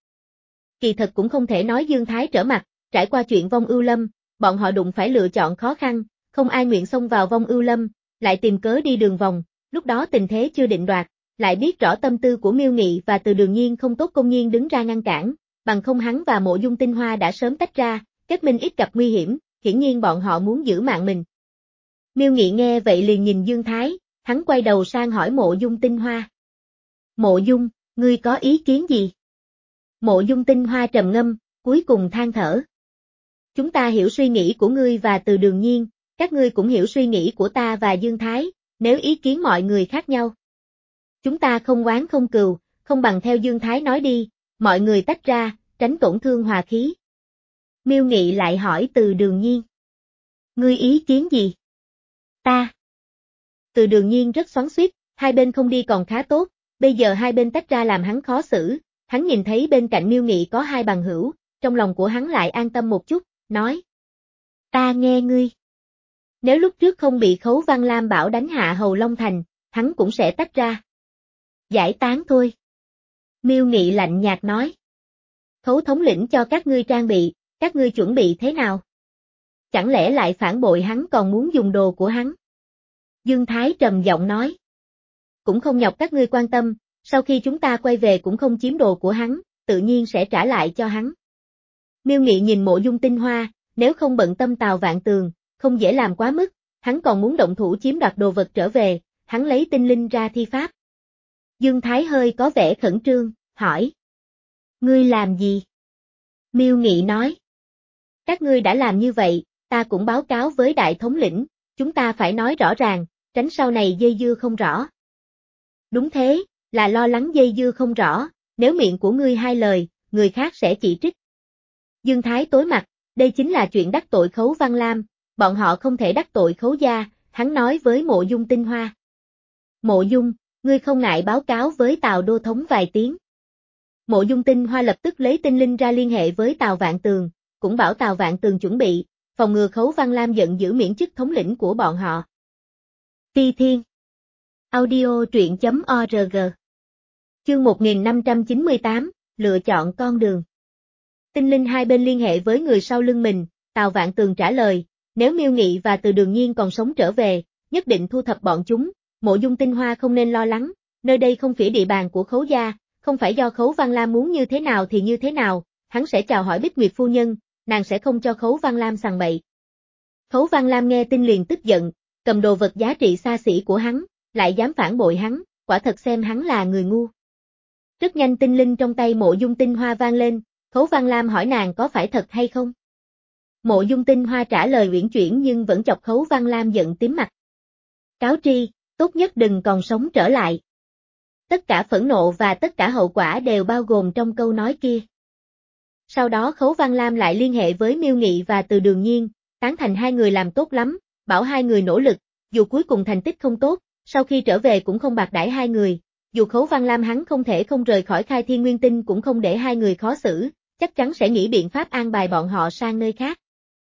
Kỳ thật cũng không thể nói Dương Thái trở mặt, trải qua chuyện Vong Ưu Lâm, bọn họ đụng phải lựa chọn khó khăn, không ai nguyện xông vào Vong Ưu Lâm, lại tìm cớ đi đường vòng, lúc đó tình thế chưa định đoạt, lại biết rõ tâm tư của Miêu Nghị và Từ Đường Nhiên không tốt công nhiên đứng ra ngăn cản, bằng không hắn và Mộ Dung Tinh Hoa đã sớm tách ra, kết minh ít gặp nguy hiểm, hiển nhiên bọn họ muốn giữ mạng mình. Miêu Nghị nghe vậy liền nhìn Dương Thái, hắn quay đầu sang hỏi Mộ Dung Tinh Hoa. Mộ Dung, ngươi có ý kiến gì? Mộ Dung Tinh Hoa trầm ngâm, cuối cùng than thở. Chúng ta hiểu suy nghĩ của ngươi và Từ Đường Nhiên, các ngươi cũng hiểu suy nghĩ của ta và Dương Thái, nếu ý kiến mọi người khác nhau. Chúng ta không oán không cừu, không bằng theo Dương Thái nói đi, mọi người tách ra, tránh tổn thương hòa khí. Miêu Nghị lại hỏi Từ Đường Nhiên. Ngươi ý kiến gì? Ta. Từ Đường Nhiên rất xoắn xuýt, hai bên không đi còn khá tốt, bây giờ hai bên tách ra làm hắn khó xử, hắn nhìn thấy bên cạnh Miêu Nghị có hai bằng hữu, trong lòng của hắn lại an tâm một chút, nói. Ta nghe ngươi. Nếu lúc trước không bị Khấu Văn Lam bảo đánh hạ Hầu Long Thành, hắn cũng sẽ tách ra. Giải tán thôi. Miêu Nghị lạnh nhạt nói. Khấu thống lĩnh cho các ngươi trang bị, các ngươi chuẩn bị thế nào? Chẳng lẽ lại phản bội hắn còn muốn dùng đồ của hắn? Dương Thái trầm giọng nói. Cũng không nhọc các ngươi quan tâm, sau khi chúng ta quay về cũng không chiếm đồ của hắn, tự nhiên sẽ trả lại cho hắn. Miêu Nghị nhìn Mộ Dung Tinh Hoa, nếu không bận tâm Tào Vạn Tường, không dễ làm quá mức, hắn còn muốn động thủ chiếm đoạt đồ vật trở về, hắn lấy tinh linh ra thi pháp. Dương Thái hơi có vẻ khẩn trương, hỏi. Ngươi làm gì? Miêu Nghị nói. Các ngươi đã làm như vậy, ta cũng báo cáo với đại thống lĩnh, chúng ta phải nói rõ ràng, tránh sau này dây dưa không rõ. Đúng thế, là lo lắng dây dưa không rõ, nếu miệng của ngươi hai lời, người khác sẽ chỉ trích. Dương Thái tối mặt, đây chính là chuyện đắc tội Khấu Văn Lam, bọn họ không thể đắc tội Khấu gia, hắn nói với Mộ Dung Tinh Hoa. Mộ Dung, ngươi không ngại báo cáo với Tào Đô Thống vài tiếng. Mộ Dung Tinh Hoa lập tức lấy tinh linh ra liên hệ với Tào Vạn Tường, cũng bảo Tào Vạn Tường chuẩn bị, phòng ngừa Khấu Văn Lam giận dữ miễn chức thống lĩnh của bọn họ. Phi Thiên Audio truyện chấm org Chương một nghìn năm trăm chín mươi tám, lựa chọn con đường. Tinh linh hai bên liên hệ với người sau lưng mình, Tào Vạn Tường trả lời, nếu Miêu Nghị và Từ Đường Nhiên còn sống trở về, nhất định thu thập bọn chúng, Mộ Dung Tinh Hoa không nên lo lắng, nơi đây không phải địa bàn của Khấu gia, không phải do Khấu Văn Lam muốn như thế nào thì như thế nào, hắn sẽ chào hỏi Bích Nguyệt phu nhân, nàng sẽ không cho Khấu Văn Lam sằng bậy. Khấu Văn Lam nghe tin liền tức giận, cầm đồ vật giá trị xa xỉ của hắn, lại dám phản bội hắn, quả thật xem hắn là người ngu. Rất nhanh tinh linh trong tay Mộ Dung Tinh Hoa vang lên, Khấu Văn Lam hỏi nàng có phải thật hay không. Mộ Dung Tinh Hoa trả lời uyển chuyển nhưng vẫn chọc Khấu Văn Lam giận tím mặt. Cáo tri, tốt nhất đừng còn sống trở lại. Tất cả phẫn nộ và tất cả hậu quả đều bao gồm trong câu nói kia. Sau đó Khấu Văn Lam lại liên hệ với Miêu Nghị và Từ Đường Nhiên, tán thành hai người làm tốt lắm, bảo hai người nỗ lực, dù cuối cùng thành tích không tốt, sau khi trở về cũng không bạc đãi hai người, dù Khấu Văn Lam hắn không thể không rời khỏi Khai Thiên Nguyên Tinh cũng không để hai người khó xử, chắc chắn sẽ nghĩ biện pháp an bài bọn họ sang nơi khác.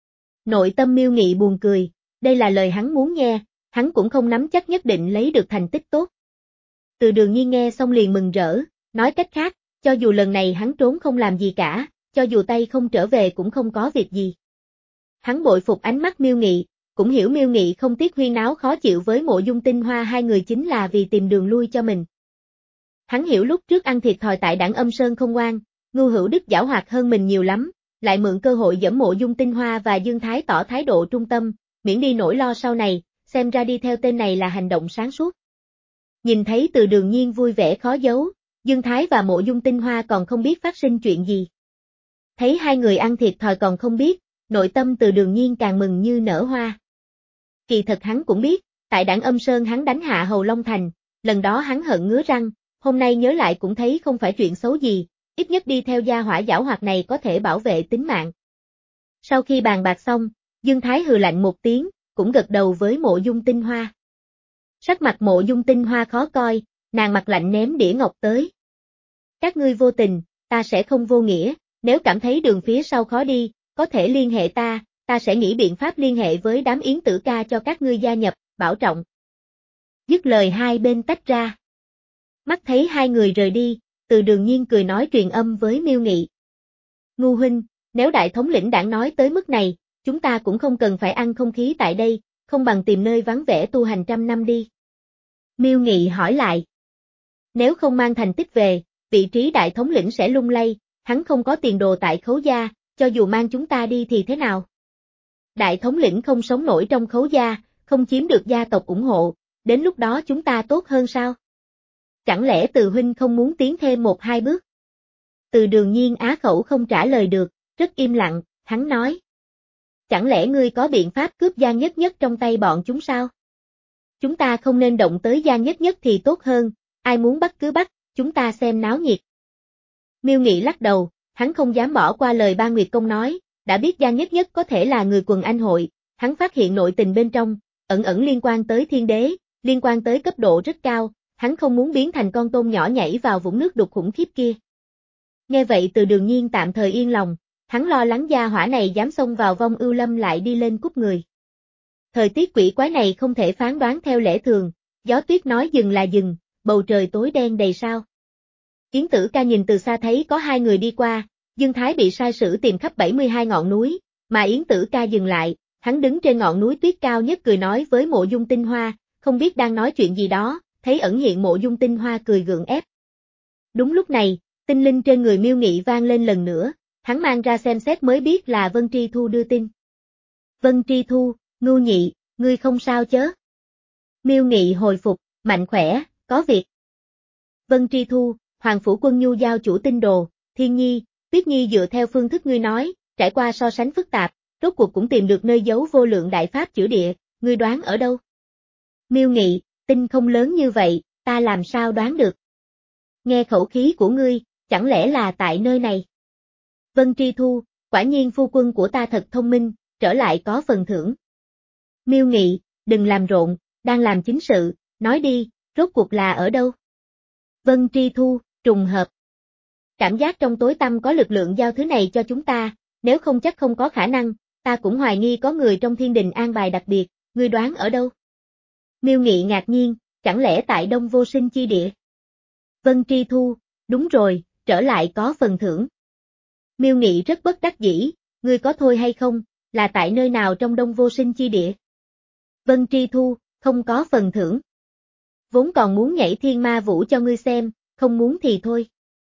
Nội tâm Miêu Nghị buồn cười, đây là lời hắn muốn nghe, hắn cũng không nắm chắc nhất định lấy được thành tích tốt. Từ Đường Nhiên nghe xong liền mừng rỡ, nói cách khác, cho dù lần này hắn trốn không làm gì cả, cho dù tay không trở về cũng không có việc gì. Hắn bội phục ánh mắt Miêu Nghị, cũng hiểu Miêu Nghị không tiếc huyên náo khó chịu với Mộ Dung Tinh Hoa hai người chính là vì tìm đường lui cho mình. Hắn hiểu lúc trước ăn thiệt thòi tại Đảng Âm Sơn không ngoan, Ngưu Hữu Đức giảo hoạt hơn mình nhiều lắm, lại mượn cơ hội giẫm Mộ Dung Tinh Hoa và Dương Thái tỏ thái độ trung tâm, miễn đi nỗi lo sau này, xem ra đi theo tên này là hành động sáng suốt. Nhìn thấy Từ Đường Nhiên vui vẻ khó giấu, Dương Thái và Mộ Dung Tinh Hoa còn không biết phát sinh chuyện gì. Thấy hai người ăn thiệt thòi còn không biết, nội tâm Từ Đường Nhiên càng mừng như nở hoa. Kỳ thật hắn cũng biết, tại Đảng Âm Sơn hắn đánh hạ Hầu Long Thành, lần đó hắn hận ngứa răng, hôm nay nhớ lại cũng thấy không phải chuyện xấu gì, ít nhất đi theo gia hỏa giảo hoạt này có thể bảo vệ tính mạng. Sau khi bàn bạc xong, Dương Thái hừ lạnh một tiếng, cũng gật đầu với Mộ Dung Tinh Hoa. Sắc mặt Mộ Dung Tinh Hoa khó coi, nàng mặt lạnh ném đĩa ngọc tới. Các ngươi vô tình, ta sẽ không vô nghĩa, nếu cảm thấy đường phía sau khó đi, có thể liên hệ ta, ta sẽ nghĩ biện pháp liên hệ với đám Yến Tử Ca cho các ngươi gia nhập, bảo trọng. Dứt lời hai bên tách ra. Mắt thấy hai người rời đi, Từ Đường Nhiên cười nói truyền âm với Miêu Nghị. Ngu huynh, nếu đại thống lĩnh Đảng nói tới mức này, chúng ta cũng không cần phải ăn không khí tại đây, không bằng tìm nơi vắng vẻ tu hành trăm năm đi. Miêu Nghị hỏi lại. Nếu không mang thành tích về, vị trí đại thống lĩnh sẽ lung lay, hắn không có tiền đồ tại Khấu gia, cho dù mang chúng ta đi thì thế nào? Đại thống lĩnh không sống nổi trong Khấu gia, không chiếm được gia tộc ủng hộ, đến lúc đó chúng ta tốt hơn sao? Chẳng lẽ Từ huynh không muốn tiến thêm một hai bước? Từ Đường Nhiên á khẩu không trả lời được, rất im lặng, hắn nói. Chẳng lẽ ngươi có biện pháp cướp Giang Nhất Nhất trong tay bọn chúng sao? Chúng ta không nên động tới Giang Nhất Nhất thì tốt hơn, ai muốn bắt cứ bắt, chúng ta xem náo nhiệt. Miêu Nghị lắc đầu, hắn không dám bỏ qua lời Ba Nguyệt Công nói, đã biết Giang Nhất Nhất có thể là người quần anh hội, hắn phát hiện nội tình bên trong, ẩn ẩn liên quan tới thiên đế, liên quan tới cấp độ rất cao, hắn không muốn biến thành con tôm nhỏ nhảy vào vũng nước đục khủng khiếp kia. Nghe vậy Từ Đường Nhiên tạm thời yên lòng, hắn lo lắng gia hỏa này dám xông vào Vong Ưu Lâm lại đi lên cúp người. Thời tiết quỷ quái này không thể phán đoán theo lẽ thường, gió tuyết nói dừng là dừng, bầu trời tối đen đầy sao. Yến Tử Ca nhìn từ xa thấy có hai người đi qua, Dương Thái bị sai sử tìm khắp bảy mươi hai ngọn núi, mà Yến Tử Ca dừng lại, hắn đứng trên ngọn núi tuyết cao nhất cười nói với Mộ Dung Tinh Hoa, không biết đang nói chuyện gì đó, thấy ẩn hiện Mộ Dung Tinh Hoa cười gượng ép. Đúng lúc này, tinh linh trên người Miêu Nghị vang lên lần nữa, hắn mang ra xem xét mới biết là Vân Tri Thu đưa tin. Vân Tri Thu, Ngưu Nhị, ngươi không sao chớ? Miêu Nghị hồi phục, mạnh khỏe, có việc. Vân Tri Thu, Hoàng Phủ Quân Nhu giao chủ tinh đồ, Thiên Nhi, Tuyết Nhi dựa theo phương thức ngươi nói, trải qua so sánh phức tạp, rốt cuộc cũng tìm được nơi giấu vô lượng đại pháp chữa địa, ngươi đoán ở đâu? Miêu Nghị, tinh không lớn như vậy, ta làm sao đoán được? Nghe khẩu khí của ngươi, chẳng lẽ là tại nơi này? Vân Tri Thu, quả nhiên phu quân của ta thật thông minh, trở lại có phần thưởng. Miêu Nghị, đừng làm rộn, đang làm chính sự, nói đi, rốt cuộc là ở đâu? Vân Tri Thu, trùng hợp. Cảm giác trong tối tăm có lực lượng giao thứ này cho chúng ta, nếu không chắc không có khả năng, ta cũng hoài nghi có người trong thiên đình an bài đặc biệt, ngươi đoán ở đâu? Miêu Nghị ngạc nhiên, chẳng lẽ tại Đông Vô Sinh chi địa? Vân Tri Thu, đúng rồi, trở lại có phần thưởng. Miêu Nghị rất bất đắc dĩ, ngươi có thôi hay không, là tại nơi nào trong Đông Vô Sinh chi địa? Vân Tri Thu, không có phần thưởng. Vốn còn muốn nhảy Thiên Ma Vũ cho ngươi xem, không muốn thì thôi.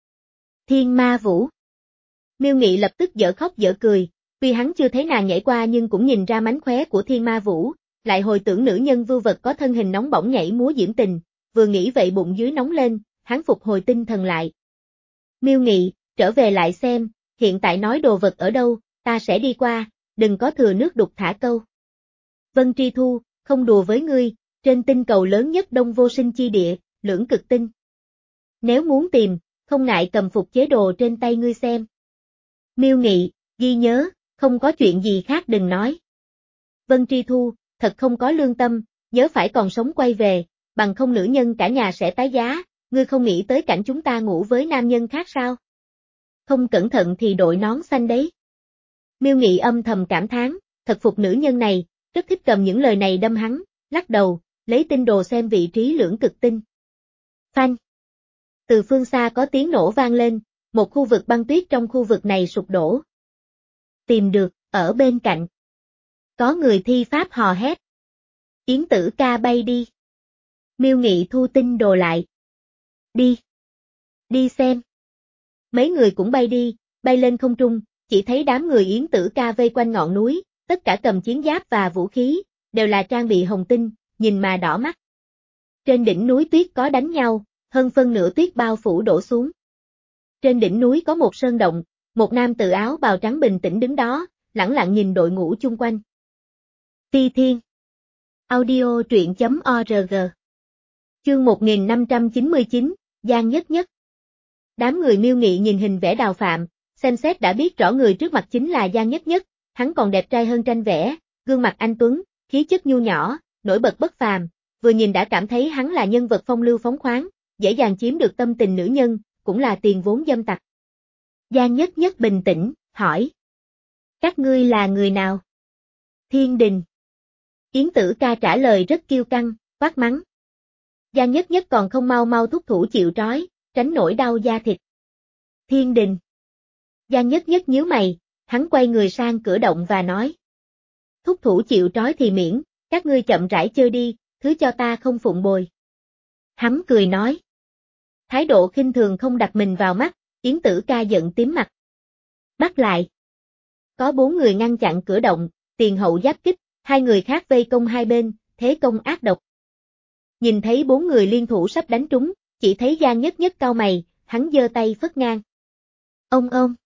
Thiên Ma Vũ. Miêu Nghị lập tức dở khóc dở cười, tuy hắn chưa thấy nàng nhảy qua nhưng cũng nhìn ra mánh khóe của Thiên Ma Vũ, lại hồi tưởng nữ nhân vưu vật có thân hình nóng bỏng nhảy múa diễm tình, vừa nghĩ vậy bụng dưới nóng lên, hắn phục hồi tinh thần lại. Miêu Nghị, trở về lại xem, hiện tại nói đồ vật ở đâu, ta sẽ đi qua, đừng có thừa nước đục thả câu. Vân Tri Thu, không đùa với ngươi, trên tinh cầu lớn nhất Đông Vô Sinh chi địa, lưỡng cực tinh. Nếu muốn tìm, không ngại cầm phục chế đồ trên tay ngươi xem. Miêu Nghị, ghi nhớ, không có chuyện gì khác đừng nói. Vân Tri Thu, thật không có lương tâm, nhớ phải còn sống quay về, bằng không nữ nhân cả nhà sẽ tái giá, ngươi không nghĩ tới cảnh chúng ta ngủ với nam nhân khác sao? Không cẩn thận thì đội nón xanh đấy. Miêu Nghị âm thầm cảm thán, thật phục nữ nhân này, rất thích cầm những lời này đâm hắn, lắc đầu, lấy tinh đồ xem vị trí lưỡng cực tinh. Phanh. Từ phương xa có tiếng nổ vang lên, một khu vực băng tuyết trong khu vực này sụp đổ. Tìm được, ở bên cạnh. Có người thi pháp hò hét. Yến Tử Ca bay đi. Miêu Nghị thu tinh đồ lại. Đi. Đi xem. Mấy người cũng bay đi, bay lên không trung, chỉ thấy đám người Yến Tử Ca vây quanh ngọn núi, tất cả cầm chiến giáp và vũ khí, đều là trang bị hồng tinh, nhìn mà đỏ mắt. Trên đỉnh núi tuyết có đánh nhau, hơn phân nửa tuyết bao phủ đổ xuống. Trên đỉnh núi có một sơn động, một nam tự áo bào trắng bình tĩnh đứng đó, lẳng lặng nhìn đội ngũ chung quanh. Phi Thiên. Audio truyện chấm org. Chương một nghìn năm trăm chín mươi chín, Giang Nhất Nhất. Đám người Miêu Nghị nhìn hình vẽ Đào Phạm, xem xét đã biết rõ người trước mặt chính là Giang Nhất Nhất, hắn còn đẹp trai hơn tranh vẽ, gương mặt anh tuấn, khí chất nhu nhỏ, nổi bật bất phàm, vừa nhìn đã cảm thấy hắn là nhân vật phong lưu phóng khoáng, dễ dàng chiếm được tâm tình nữ nhân, cũng là tiền vốn dâm tặc. Giang Nhất Nhất bình tĩnh, hỏi. Các ngươi là người nào? Thiên Đình. Yến Tử Ca trả lời rất kiêu căng, quát mắng. Giang Nhất Nhất còn không mau mau thúc thủ chịu trói, tránh nổi đau da thịt. Thiên Đình. Giang Nhất Nhất nhíu mày, hắn quay người sang cửa động và nói. Thúc thủ chịu trói thì miễn, các ngươi chậm rãi chơi đi, thứ cho ta không phụng bồi. Hắn cười nói. Thái độ khinh thường không đặt mình vào mắt, Yến Tử Ca giận tím mặt. Bắt lại. Có bốn người ngăn chặn cửa động, tiền hậu giáp kích, hai người khác vây công hai bên, thế công ác độc. Nhìn thấy bốn người liên thủ sắp đánh trúng, chỉ thấy Giang Nhất Nhất cau mày, hắn giơ tay phất ngang. Ông ông.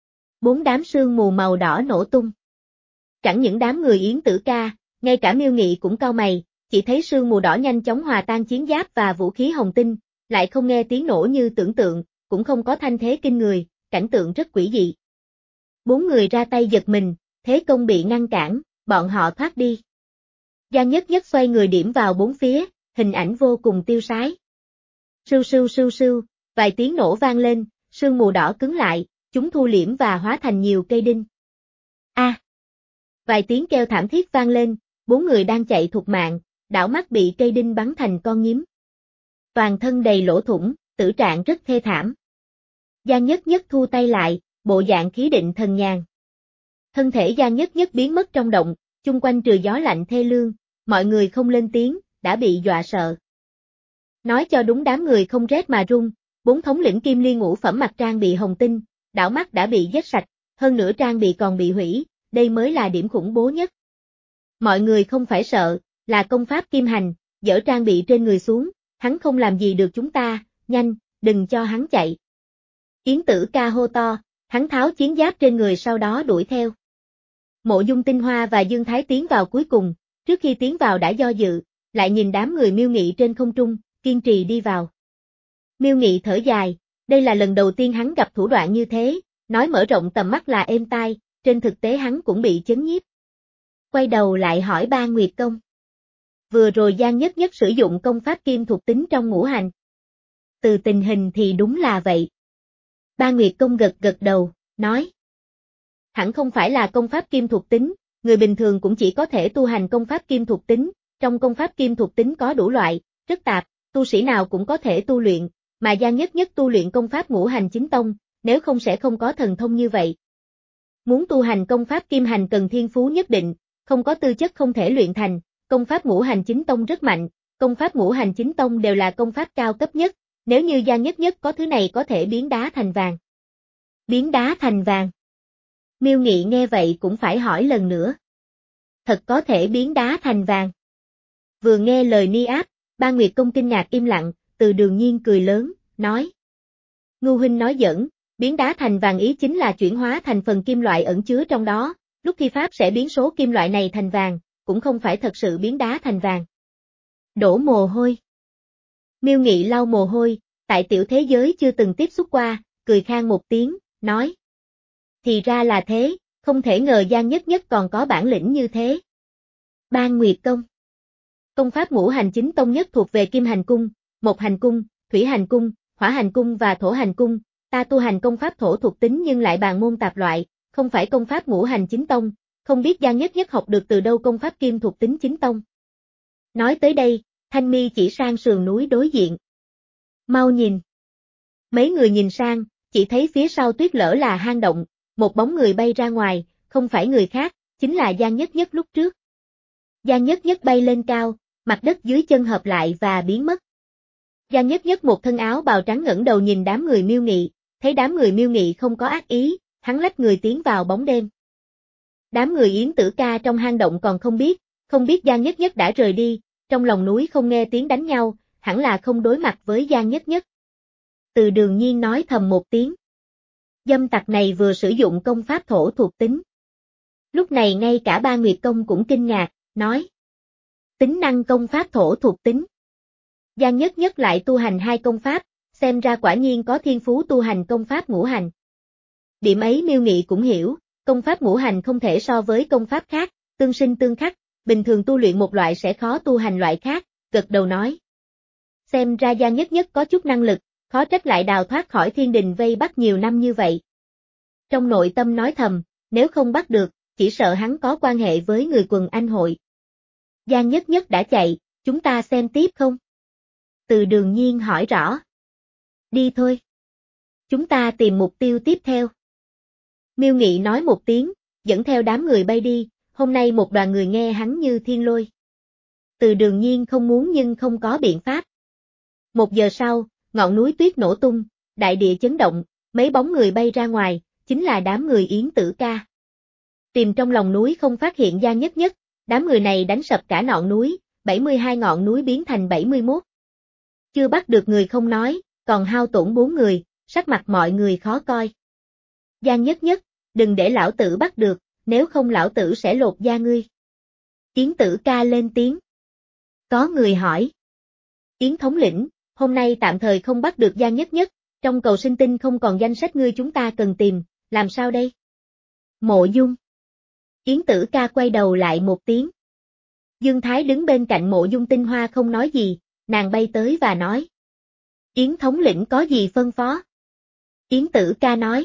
Bốn đám sương mù màu đỏ nổ tung. Chẳng những đám người Yến Tử Ca, ngay cả Miêu Nghị cũng cau mày, chỉ thấy sương mù đỏ nhanh chóng hòa tan chiến giáp và vũ khí hồng tinh, lại không nghe tiếng nổ như tưởng tượng, cũng không có thanh thế kinh người, cảnh tượng rất quỷ dị. Bốn người ra tay giật mình, thế công bị ngăn cản, bọn họ thoát đi. Giang Nhất Nhất xoay người điểm vào bốn phía, hình ảnh vô cùng tiêu sái. Sưu sưu sưu sưu, vài tiếng nổ vang lên, sương mù đỏ cứng lại, chúng thu liễm và hóa thành nhiều cây đinh. A! À. Vài tiếng kêu thảm thiết vang lên, bốn người đang chạy thục mạng, đảo mắt bị cây đinh bắn thành con nhím. Toàn thân đầy lỗ thủng, tử trạng rất thê thảm. Giang Nhất Nhất thu tay lại, bộ dạng khí định thần nhàn. Thân thể Giang Nhất Nhất biến mất trong động, chung quanh trừ gió lạnh thê lương, mọi người không lên tiếng, đã bị dọa sợ. Nói cho đúng đám người không rét mà run, bốn thống lĩnh Kim Liên ngũ phẩm mặt trang bị hồng tinh, đảo mắt đã bị giết sạch, hơn nữa trang bị còn bị hủy, đây mới là điểm khủng bố nhất. Mọi người không phải sợ, là công pháp Kim Hành, dỡ trang bị trên người xuống, hắn không làm gì được chúng ta, nhanh, đừng cho hắn chạy. Yến Tử Ca hô to, hắn tháo chiến giáp trên người sau đó đuổi theo. Mộ Dung Tinh Hoa và Dương Thái tiến vào cuối cùng, trước khi tiến vào đã do dự, lại nhìn đám người Miêu Nghị trên không trung, kiên trì đi vào. Miêu Nghị thở dài, đây là lần đầu tiên hắn gặp thủ đoạn như thế, nói mở rộng tầm mắt là êm tai, trên thực tế hắn cũng bị chấn nhiếp. Quay đầu lại hỏi Ba Nguyệt Công. Vừa rồi Giang Nhất Nhất sử dụng công pháp kim thuộc tính trong ngũ hành. Từ tình hình thì đúng là vậy. Ba Nguyệt Công gật gật đầu, nói. Hẳn không phải là công pháp kim thuộc tính, người bình thường cũng chỉ có thể tu hành công pháp kim thuộc tính, trong công pháp kim thuộc tính có đủ loại, rất tạp, tu sĩ nào cũng có thể tu luyện, mà Giang Nhất Nhất tu luyện công pháp ngũ hành chính tông, nếu không sẽ không có thần thông như vậy. Muốn tu hành công pháp kim hành cần thiên phú nhất định, không có tư chất không thể luyện thành, công pháp ngũ hành chính tông rất mạnh, công pháp ngũ hành chính tông đều là công pháp cao cấp nhất, nếu như Giang Nhất Nhất có thứ này có thể biến đá thành vàng. Biến đá thành vàng. Miêu Nghị nghe vậy cũng phải hỏi lần nữa. Thật có thể biến đá thành vàng. Vừa nghe lời ni áp, Ba Nguyệt Công kinh ngạc im lặng, Từ Đường Nhiên cười lớn, nói. Ngưu huynh nói giỡn, biến đá thành vàng ý chính là chuyển hóa thành phần kim loại ẩn chứa trong đó, Lúc thi pháp sẽ biến số kim loại này thành vàng, cũng không phải thật sự biến đá thành vàng. Đổ mồ hôi. Miêu Nghị lau mồ hôi, tại tiểu thế giới chưa từng tiếp xúc qua, cười khan một tiếng, nói. Thì ra là thế, không thể ngờ Giang Nhất Nhất còn có bản lĩnh như thế. Ban Nguyệt Công. Công pháp ngũ hành chính tông nhất thuộc về Kim Hành Cung, Mộc Hành Cung, Thủy Hành Cung, Hỏa Hành Cung và Thổ Hành Cung. Ta tu hành công pháp thổ thuộc tính nhưng lại bàn môn tạp loại, không phải công pháp ngũ hành chính tông, không biết Giang Nhất Nhất học được từ đâu công pháp kim thuộc tính chính tông. Nói tới đây, Thanh Mi chỉ sang sườn núi đối diện. Mau nhìn. Mấy người nhìn sang, chỉ thấy phía sau tuyết lở là hang động, một bóng người bay ra ngoài, không phải người khác, chính là Giang Nhất Nhất lúc trước. Giang Nhất Nhất bay lên cao, mặt đất dưới chân hợp lại và biến mất. Giang Nhất Nhất một thân áo bào trắng ngẩng đầu nhìn đám người Miêu Nghị, thấy đám người Miêu Nghị không có ác ý, hắn lách người tiến vào bóng đêm. Đám người Yến Tử Ca trong hang động còn không biết, không biết Giang Nhất Nhất đã rời đi, trong lòng núi không nghe tiếng đánh nhau, hẳn là không đối mặt với Giang Nhất Nhất. Từ Đường Nhiên nói thầm một tiếng. Dâm tặc này vừa sử dụng công pháp thổ thuộc tính. Lúc này ngay cả Ba Nguyệt Công cũng kinh ngạc, nói. Tính năng công pháp thổ thuộc tính. Giang Nhất Nhất lại tu hành hai công pháp, xem ra quả nhiên có thiên phú tu hành công pháp ngũ hành. Điểm ấy Miêu Nghị cũng hiểu, công pháp ngũ hành không thể so với công pháp khác, tương sinh tương khắc, bình thường tu luyện một loại sẽ khó tu hành loại khác, gật đầu nói. Xem ra Giang Nhất Nhất có chút năng lực, khó trách lại đào thoát khỏi thiên đình vây bắt nhiều năm như vậy. Trong nội tâm nói thầm, nếu không bắt được, chỉ sợ hắn có quan hệ với người quần anh hội. Giang Nhất Nhất đã chạy, chúng ta xem tiếp không? Từ Đường Nhiên hỏi rõ. Đi thôi. Chúng ta tìm mục tiêu tiếp theo. Miêu Nghị nói một tiếng, dẫn theo đám người bay đi, hôm nay một đoàn người nghe hắn như thiên lôi. Từ Đường Nhiên không muốn nhưng không có biện pháp. Một giờ sau, ngọn núi tuyết nổ tung, đại địa chấn động, mấy bóng người bay ra ngoài, chính là đám người Yến Tử Ca. Tìm trong lòng núi không phát hiện Giang Nhất Nhất, đám người này đánh sập cả ngọn núi, bảy mươi hai ngọn núi biến thành bảy mươi mốt. Chưa bắt được người không nói, còn hao tổn bốn người, sắc mặt mọi người khó coi. Giang Nhất Nhất, đừng để lão tử bắt được, nếu không lão tử sẽ lột da ngươi. Yến Tử Ca lên tiếng. Có người hỏi. Yến thống lĩnh, hôm nay tạm thời không bắt được Giang Nhất Nhất, trong cầu sinh tinh không còn danh sách ngươi chúng ta cần tìm, làm sao đây? Mộ Dung. Yến Tử Ca quay đầu lại một tiếng. Dương Thái đứng bên cạnh Mộ Dung Tinh Hoa không nói gì, nàng bay tới và nói. Yến thống lĩnh có gì phân phó? Yến Tử Ca nói.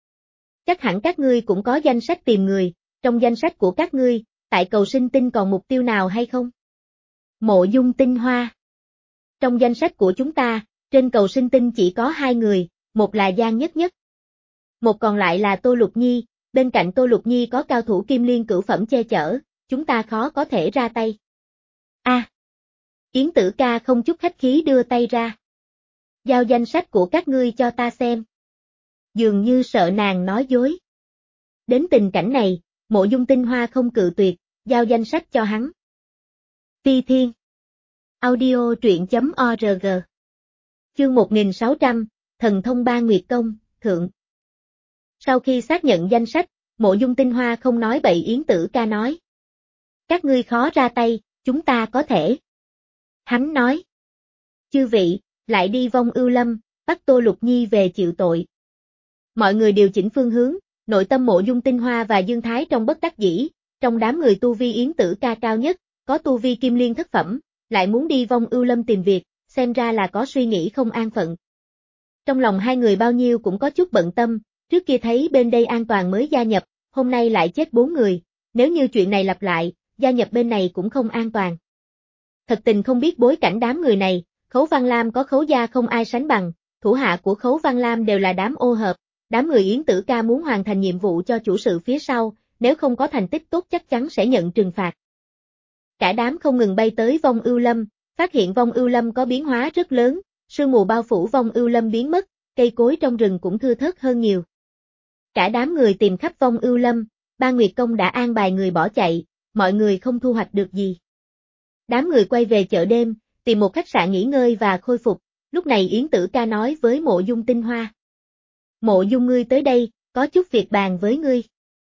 Chắc hẳn các ngươi cũng có danh sách tìm người, trong danh sách của các ngươi, tại cầu sinh tinh còn mục tiêu nào hay không? Mộ Dung Tinh Hoa. Trong danh sách của chúng ta, trên cầu sinh tinh chỉ có hai người, một là Giang Nhất Nhất. Một còn lại là Tô Lục Nhi, bên cạnh Tô Lục Nhi có cao thủ kim liên cửu phẩm che chở, chúng ta khó có thể ra tay. A. À, Yến Tử Ca không chút khách khí đưa tay ra. Giao danh sách của các ngươi cho ta xem. Dường như sợ nàng nói dối. Đến tình cảnh này, Mộ Dung Tinh Hoa không cự tuyệt, giao danh sách cho hắn. Ti Thiên. Audio truyện chấm org. Chương một nghìn sáu trăm, Thần thông Ba Nguyệt Công, Thượng. Sau khi xác nhận danh sách, Mộ Dung Tinh Hoa không nói bậy Yến Tử Ca nói. Các ngươi khó ra tay, chúng ta có thể. Hắn nói. Chư vị, lại đi Vong Ưu Lâm, bắt Tô Lục Nhi về chịu tội. Mọi người điều chỉnh phương hướng, nội tâm Mộ Dung Tinh Hoa và Dương Thái trong bất đắc dĩ, trong đám người tu vi Yến Tử Ca cao nhất, có tu vi kim liên thất phẩm, lại muốn đi Vong Ưu Lâm tìm việc, xem ra là có suy nghĩ không an phận. Trong lòng hai người bao nhiêu cũng có chút bận tâm, trước kia thấy bên đây an toàn mới gia nhập, hôm nay lại chết bốn người, nếu như chuyện này lặp lại, gia nhập bên này cũng không an toàn. Thật tình không biết bối cảnh đám người này, Khấu Văn Lam có Khấu gia không ai sánh bằng, thủ hạ của Khấu Văn Lam đều là đám ô hợp, đám người Yến Tử Ca muốn hoàn thành nhiệm vụ cho chủ sự phía sau, nếu không có thành tích tốt chắc chắn sẽ nhận trừng phạt. Cả đám không ngừng bay tới Vong Ưu Lâm, phát hiện Vong Ưu Lâm có biến hóa rất lớn, sương mù bao phủ Vong Ưu Lâm biến mất, cây cối trong rừng cũng thưa thớt hơn nhiều. Cả đám người tìm khắp Vong Ưu Lâm, Ba Nguyệt Công đã an bài người bỏ chạy, mọi người không thu hoạch được gì. Đám người quay về chợ đêm, tìm một khách sạn nghỉ ngơi và khôi phục, lúc này Yến Tử Ca nói với Mộ Dung Tinh Hoa. Mộ Dung ngươi tới đây, có chút việc bàn với ngươi.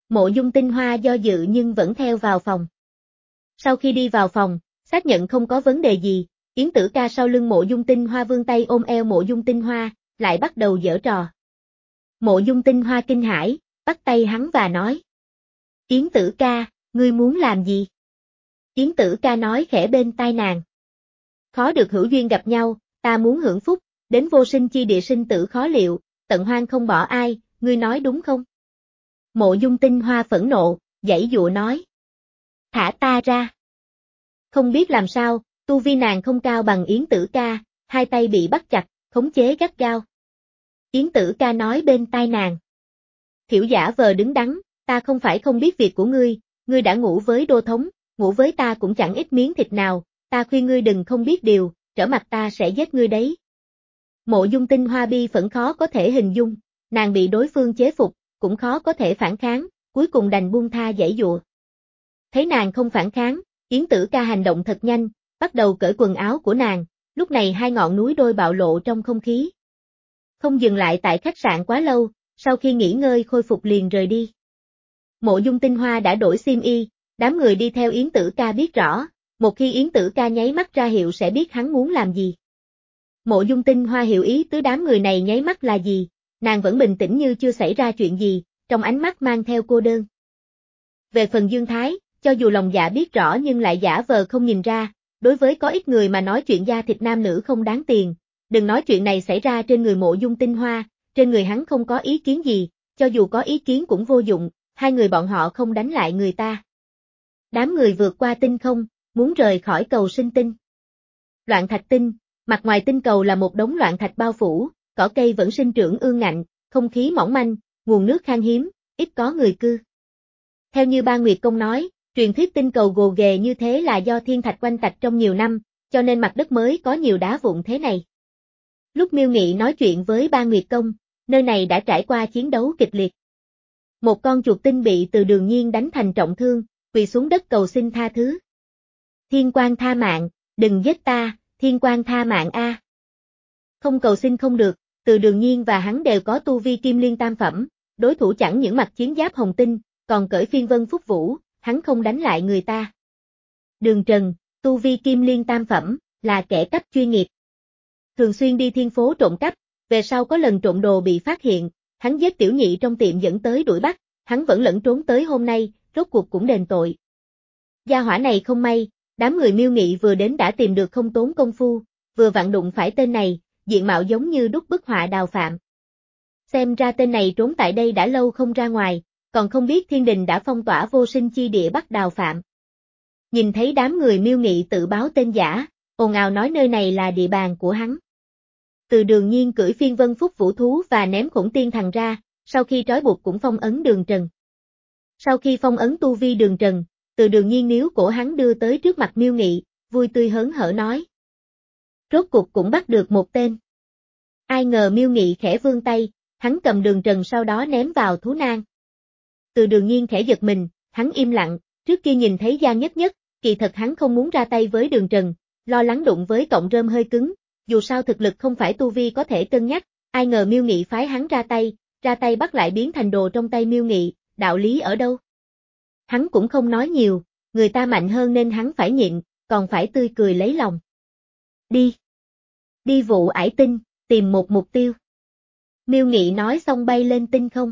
Mộ Dung Tinh Hoa do dự nhưng vẫn theo vào phòng. Sau khi đi vào phòng, xác nhận không có vấn đề gì, Yến Tử Ca sau lưng Mộ Dung Tinh Hoa vươn tay ôm eo Mộ Dung Tinh Hoa, lại bắt đầu giở trò. Mộ Dung Tinh Hoa kinh hãi, bắt tay hắn và nói. Yến Tử Ca, ngươi muốn làm gì? Yến Tử Ca nói khẽ bên tai nàng. Khó được hữu duyên gặp nhau, ta muốn hưởng phúc, đến vô sinh chi địa sinh tử khó liệu, tận hoang không bỏ ai, ngươi nói đúng không? Mộ Dung Tinh Hoa phẫn nộ, giãy dụa nói. Thả ta ra. Không biết làm sao, tu vi nàng không cao bằng Yến Tử Ca, hai tay bị bắt chặt, khống chế gắt gao. Yến Tử Ca nói bên tai nàng. Thiểu giả vờ đứng đắn, ta không phải không biết việc của ngươi, ngươi đã ngủ với đô thống, ngủ với ta cũng chẳng ít miếng thịt nào, ta khuyên ngươi đừng không biết điều, trở mặt ta sẽ giết ngươi đấy. Mộ Dung Tinh Hoa bi phẫn khó có thể hình dung, nàng bị đối phương chế phục, cũng khó có thể phản kháng, cuối cùng đành buông tha giãy dụa. Thấy nàng không phản kháng, Yến Tử Ca hành động thật nhanh, bắt đầu cởi quần áo của nàng, lúc này hai ngọn núi đôi bạo lộ trong không khí. Không dừng lại tại khách sạn quá lâu, sau khi nghỉ ngơi khôi phục liền rời đi. Mộ Dung Tinh Hoa đã đổi xiêm y, đám người đi theo Yến Tử Ca biết rõ, một khi Yến Tử Ca nháy mắt ra hiệu sẽ biết hắn muốn làm gì. Mộ Dung Tinh Hoa hiểu ý tứ đám người này nháy mắt là gì, nàng vẫn bình tĩnh như chưa xảy ra chuyện gì, trong ánh mắt mang theo cô đơn. Về phần Dương Thái, cho dù lòng dạ biết rõ nhưng lại giả vờ không nhìn ra, đối với có ít người mà nói chuyện da thịt nam nữ không đáng tiền, đừng nói chuyện này xảy ra trên người Mộ Dung Tinh Hoa, trên người hắn không có ý kiến gì, cho dù có ý kiến cũng vô dụng, hai người bọn họ không đánh lại người ta. Đám người vượt qua tinh không, muốn rời khỏi cầu sinh tinh. Loạn thạch tinh, mặt ngoài tinh cầu là một đống loạn thạch bao phủ, cỏ cây vẫn sinh trưởng ương ngạnh, không khí mỏng manh, nguồn nước khan hiếm, ít có người cư. Theo như Ba Nguyệt Công nói, truyền thuyết tinh cầu gồ ghề như thế là do thiên thạch quanh tạch trong nhiều năm, cho nên mặt đất mới có nhiều đá vụn thế này. Lúc Miêu Nghị nói chuyện với Ba Nguyệt Công, nơi này đã trải qua chiến đấu kịch liệt. Một con chuột tinh bị Từ Đường Nhiên đánh thành trọng thương, quỳ xuống đất cầu xin tha thứ. Thiên Quang tha mạng, đừng giết ta, Thiên Quang tha mạng a. Không cầu xin không được, Từ Đường Nhiên và hắn đều có tu vi kim liên tam phẩm, đối thủ chẳng những mặc chiến giáp hồng tinh, còn cởi phiên vân phúc vũ, hắn không đánh lại người ta. Đường Trần, tu vi kim liên tam phẩm, là kẻ cắp chuyên nghiệp. Thường xuyên đi thiên phố trộm cắp, về sau có lần trộm đồ bị phát hiện, hắn giết tiểu nhị trong tiệm dẫn tới đuổi bắt, hắn vẫn lẫn trốn tới hôm nay, rốt cuộc cũng đền tội. Gia hỏa này không may, đám người Miêu Nghị vừa đến đã tìm được không tốn công phu, vừa vặn đụng phải tên này, diện mạo giống như đúc bức họa Đào Phạm. Xem ra tên này trốn tại đây đã lâu không ra ngoài, còn không biết thiên đình đã phong tỏa vô sinh chi địa bắt Đào Phạm. Nhìn thấy đám người Miêu Nghị tự báo tên giả, ồn ào nói nơi này là địa bàn của hắn. Từ Đường Nhiên cưỡi phiên vân phúc vũ thú và ném khổng tiên thần ra, sau khi trói buộc cũng phong ấn Đường Trần. Sau khi phong ấn tu vi Đường Trần, Từ Đường Nhiên níu cổ hắn đưa tới trước mặt Miêu Nghị, vui tươi hớn hở nói. Rốt cuộc cũng bắt được một tên. Ai ngờ Miêu Nghị khẽ vươn tay, hắn cầm Đường Trần sau đó ném vào thú nang. Từ Đường Nhiên khẽ giật mình, hắn im lặng, trước kia nhìn thấy Giang Nhất Nhất, kỳ thật hắn không muốn ra tay với Đường Trần, lo lắng đụng với cọng rơm hơi cứng, dù sao thực lực không phải tu vi có thể cân nhắc, ai ngờ Miêu Nghị phái hắn ra tay, ra tay bắt lại biến thành đồ trong tay Miêu Nghị, đạo lý ở đâu? Hắn cũng không nói nhiều, người ta mạnh hơn nên hắn phải nhịn, còn phải tươi cười lấy lòng. Đi. Đi vụ ải tinh, tìm một mục tiêu. Miêu Nghị nói xong bay lên tinh không.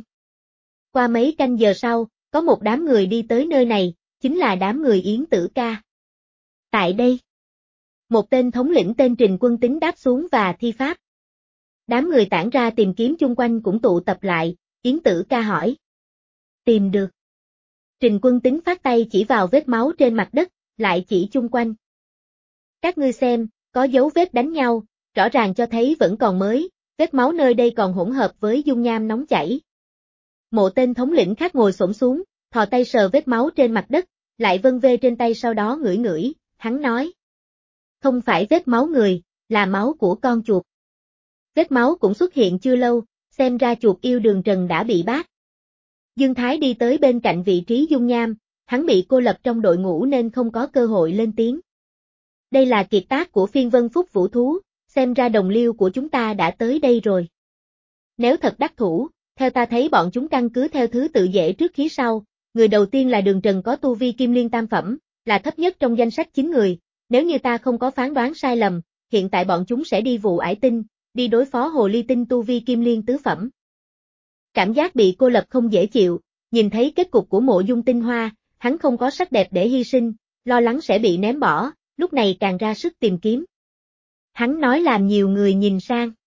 Qua mấy canh giờ sau, có một đám người đi tới nơi này, chính là đám người Yến Tử Ca. Tại đây, một tên thống lĩnh tên Trình Quân Tín đáp xuống và thi pháp. Đám người tản ra tìm kiếm chung quanh cũng tụ tập lại, Yến Tử Ca hỏi. Tìm được. Trình Quân Tín phát tay chỉ vào vết máu trên mặt đất, lại chỉ chung quanh. Các ngươi xem, có dấu vết đánh nhau, rõ ràng cho thấy vẫn còn mới, vết máu nơi đây còn hỗn hợp với dung nham nóng chảy. Một tên thống lĩnh khác ngồi xổm xuống, thò tay sờ vết máu trên mặt đất, lại vân vê trên tay sau đó ngửi ngửi, hắn nói. Không phải vết máu người, là máu của con chuột. Vết máu cũng xuất hiện chưa lâu, xem ra chuột yêu Đường Trần đã bị bắt. Dương Thái đi tới bên cạnh vị trí dung nham, hắn bị cô lập trong đội ngũ nên không có cơ hội lên tiếng. Đây là kiệt tác của phiên vân phúc vũ thú, xem ra đồng liêu của chúng ta đã tới đây rồi. Nếu thật đắc thủ, Theo ta thấy bọn chúng căn cứ theo thứ tự dễ trước khí sau, người đầu tiên là Đường Trần có tu vi Kim Liên tam phẩm, là thấp nhất trong danh sách chín người, nếu như ta không có phán đoán sai lầm, hiện tại bọn chúng sẽ đi vụ ải tinh, đi đối phó hồ ly tinh tu vi Kim Liên tứ phẩm. Cảm giác bị cô lập không dễ chịu, nhìn thấy kết cục của Mộ Dung Tinh Hoa, hắn không có sắc đẹp để hy sinh, lo lắng sẽ bị ném bỏ, lúc này càng ra sức tìm kiếm. Hắn nói làm nhiều người nhìn sang.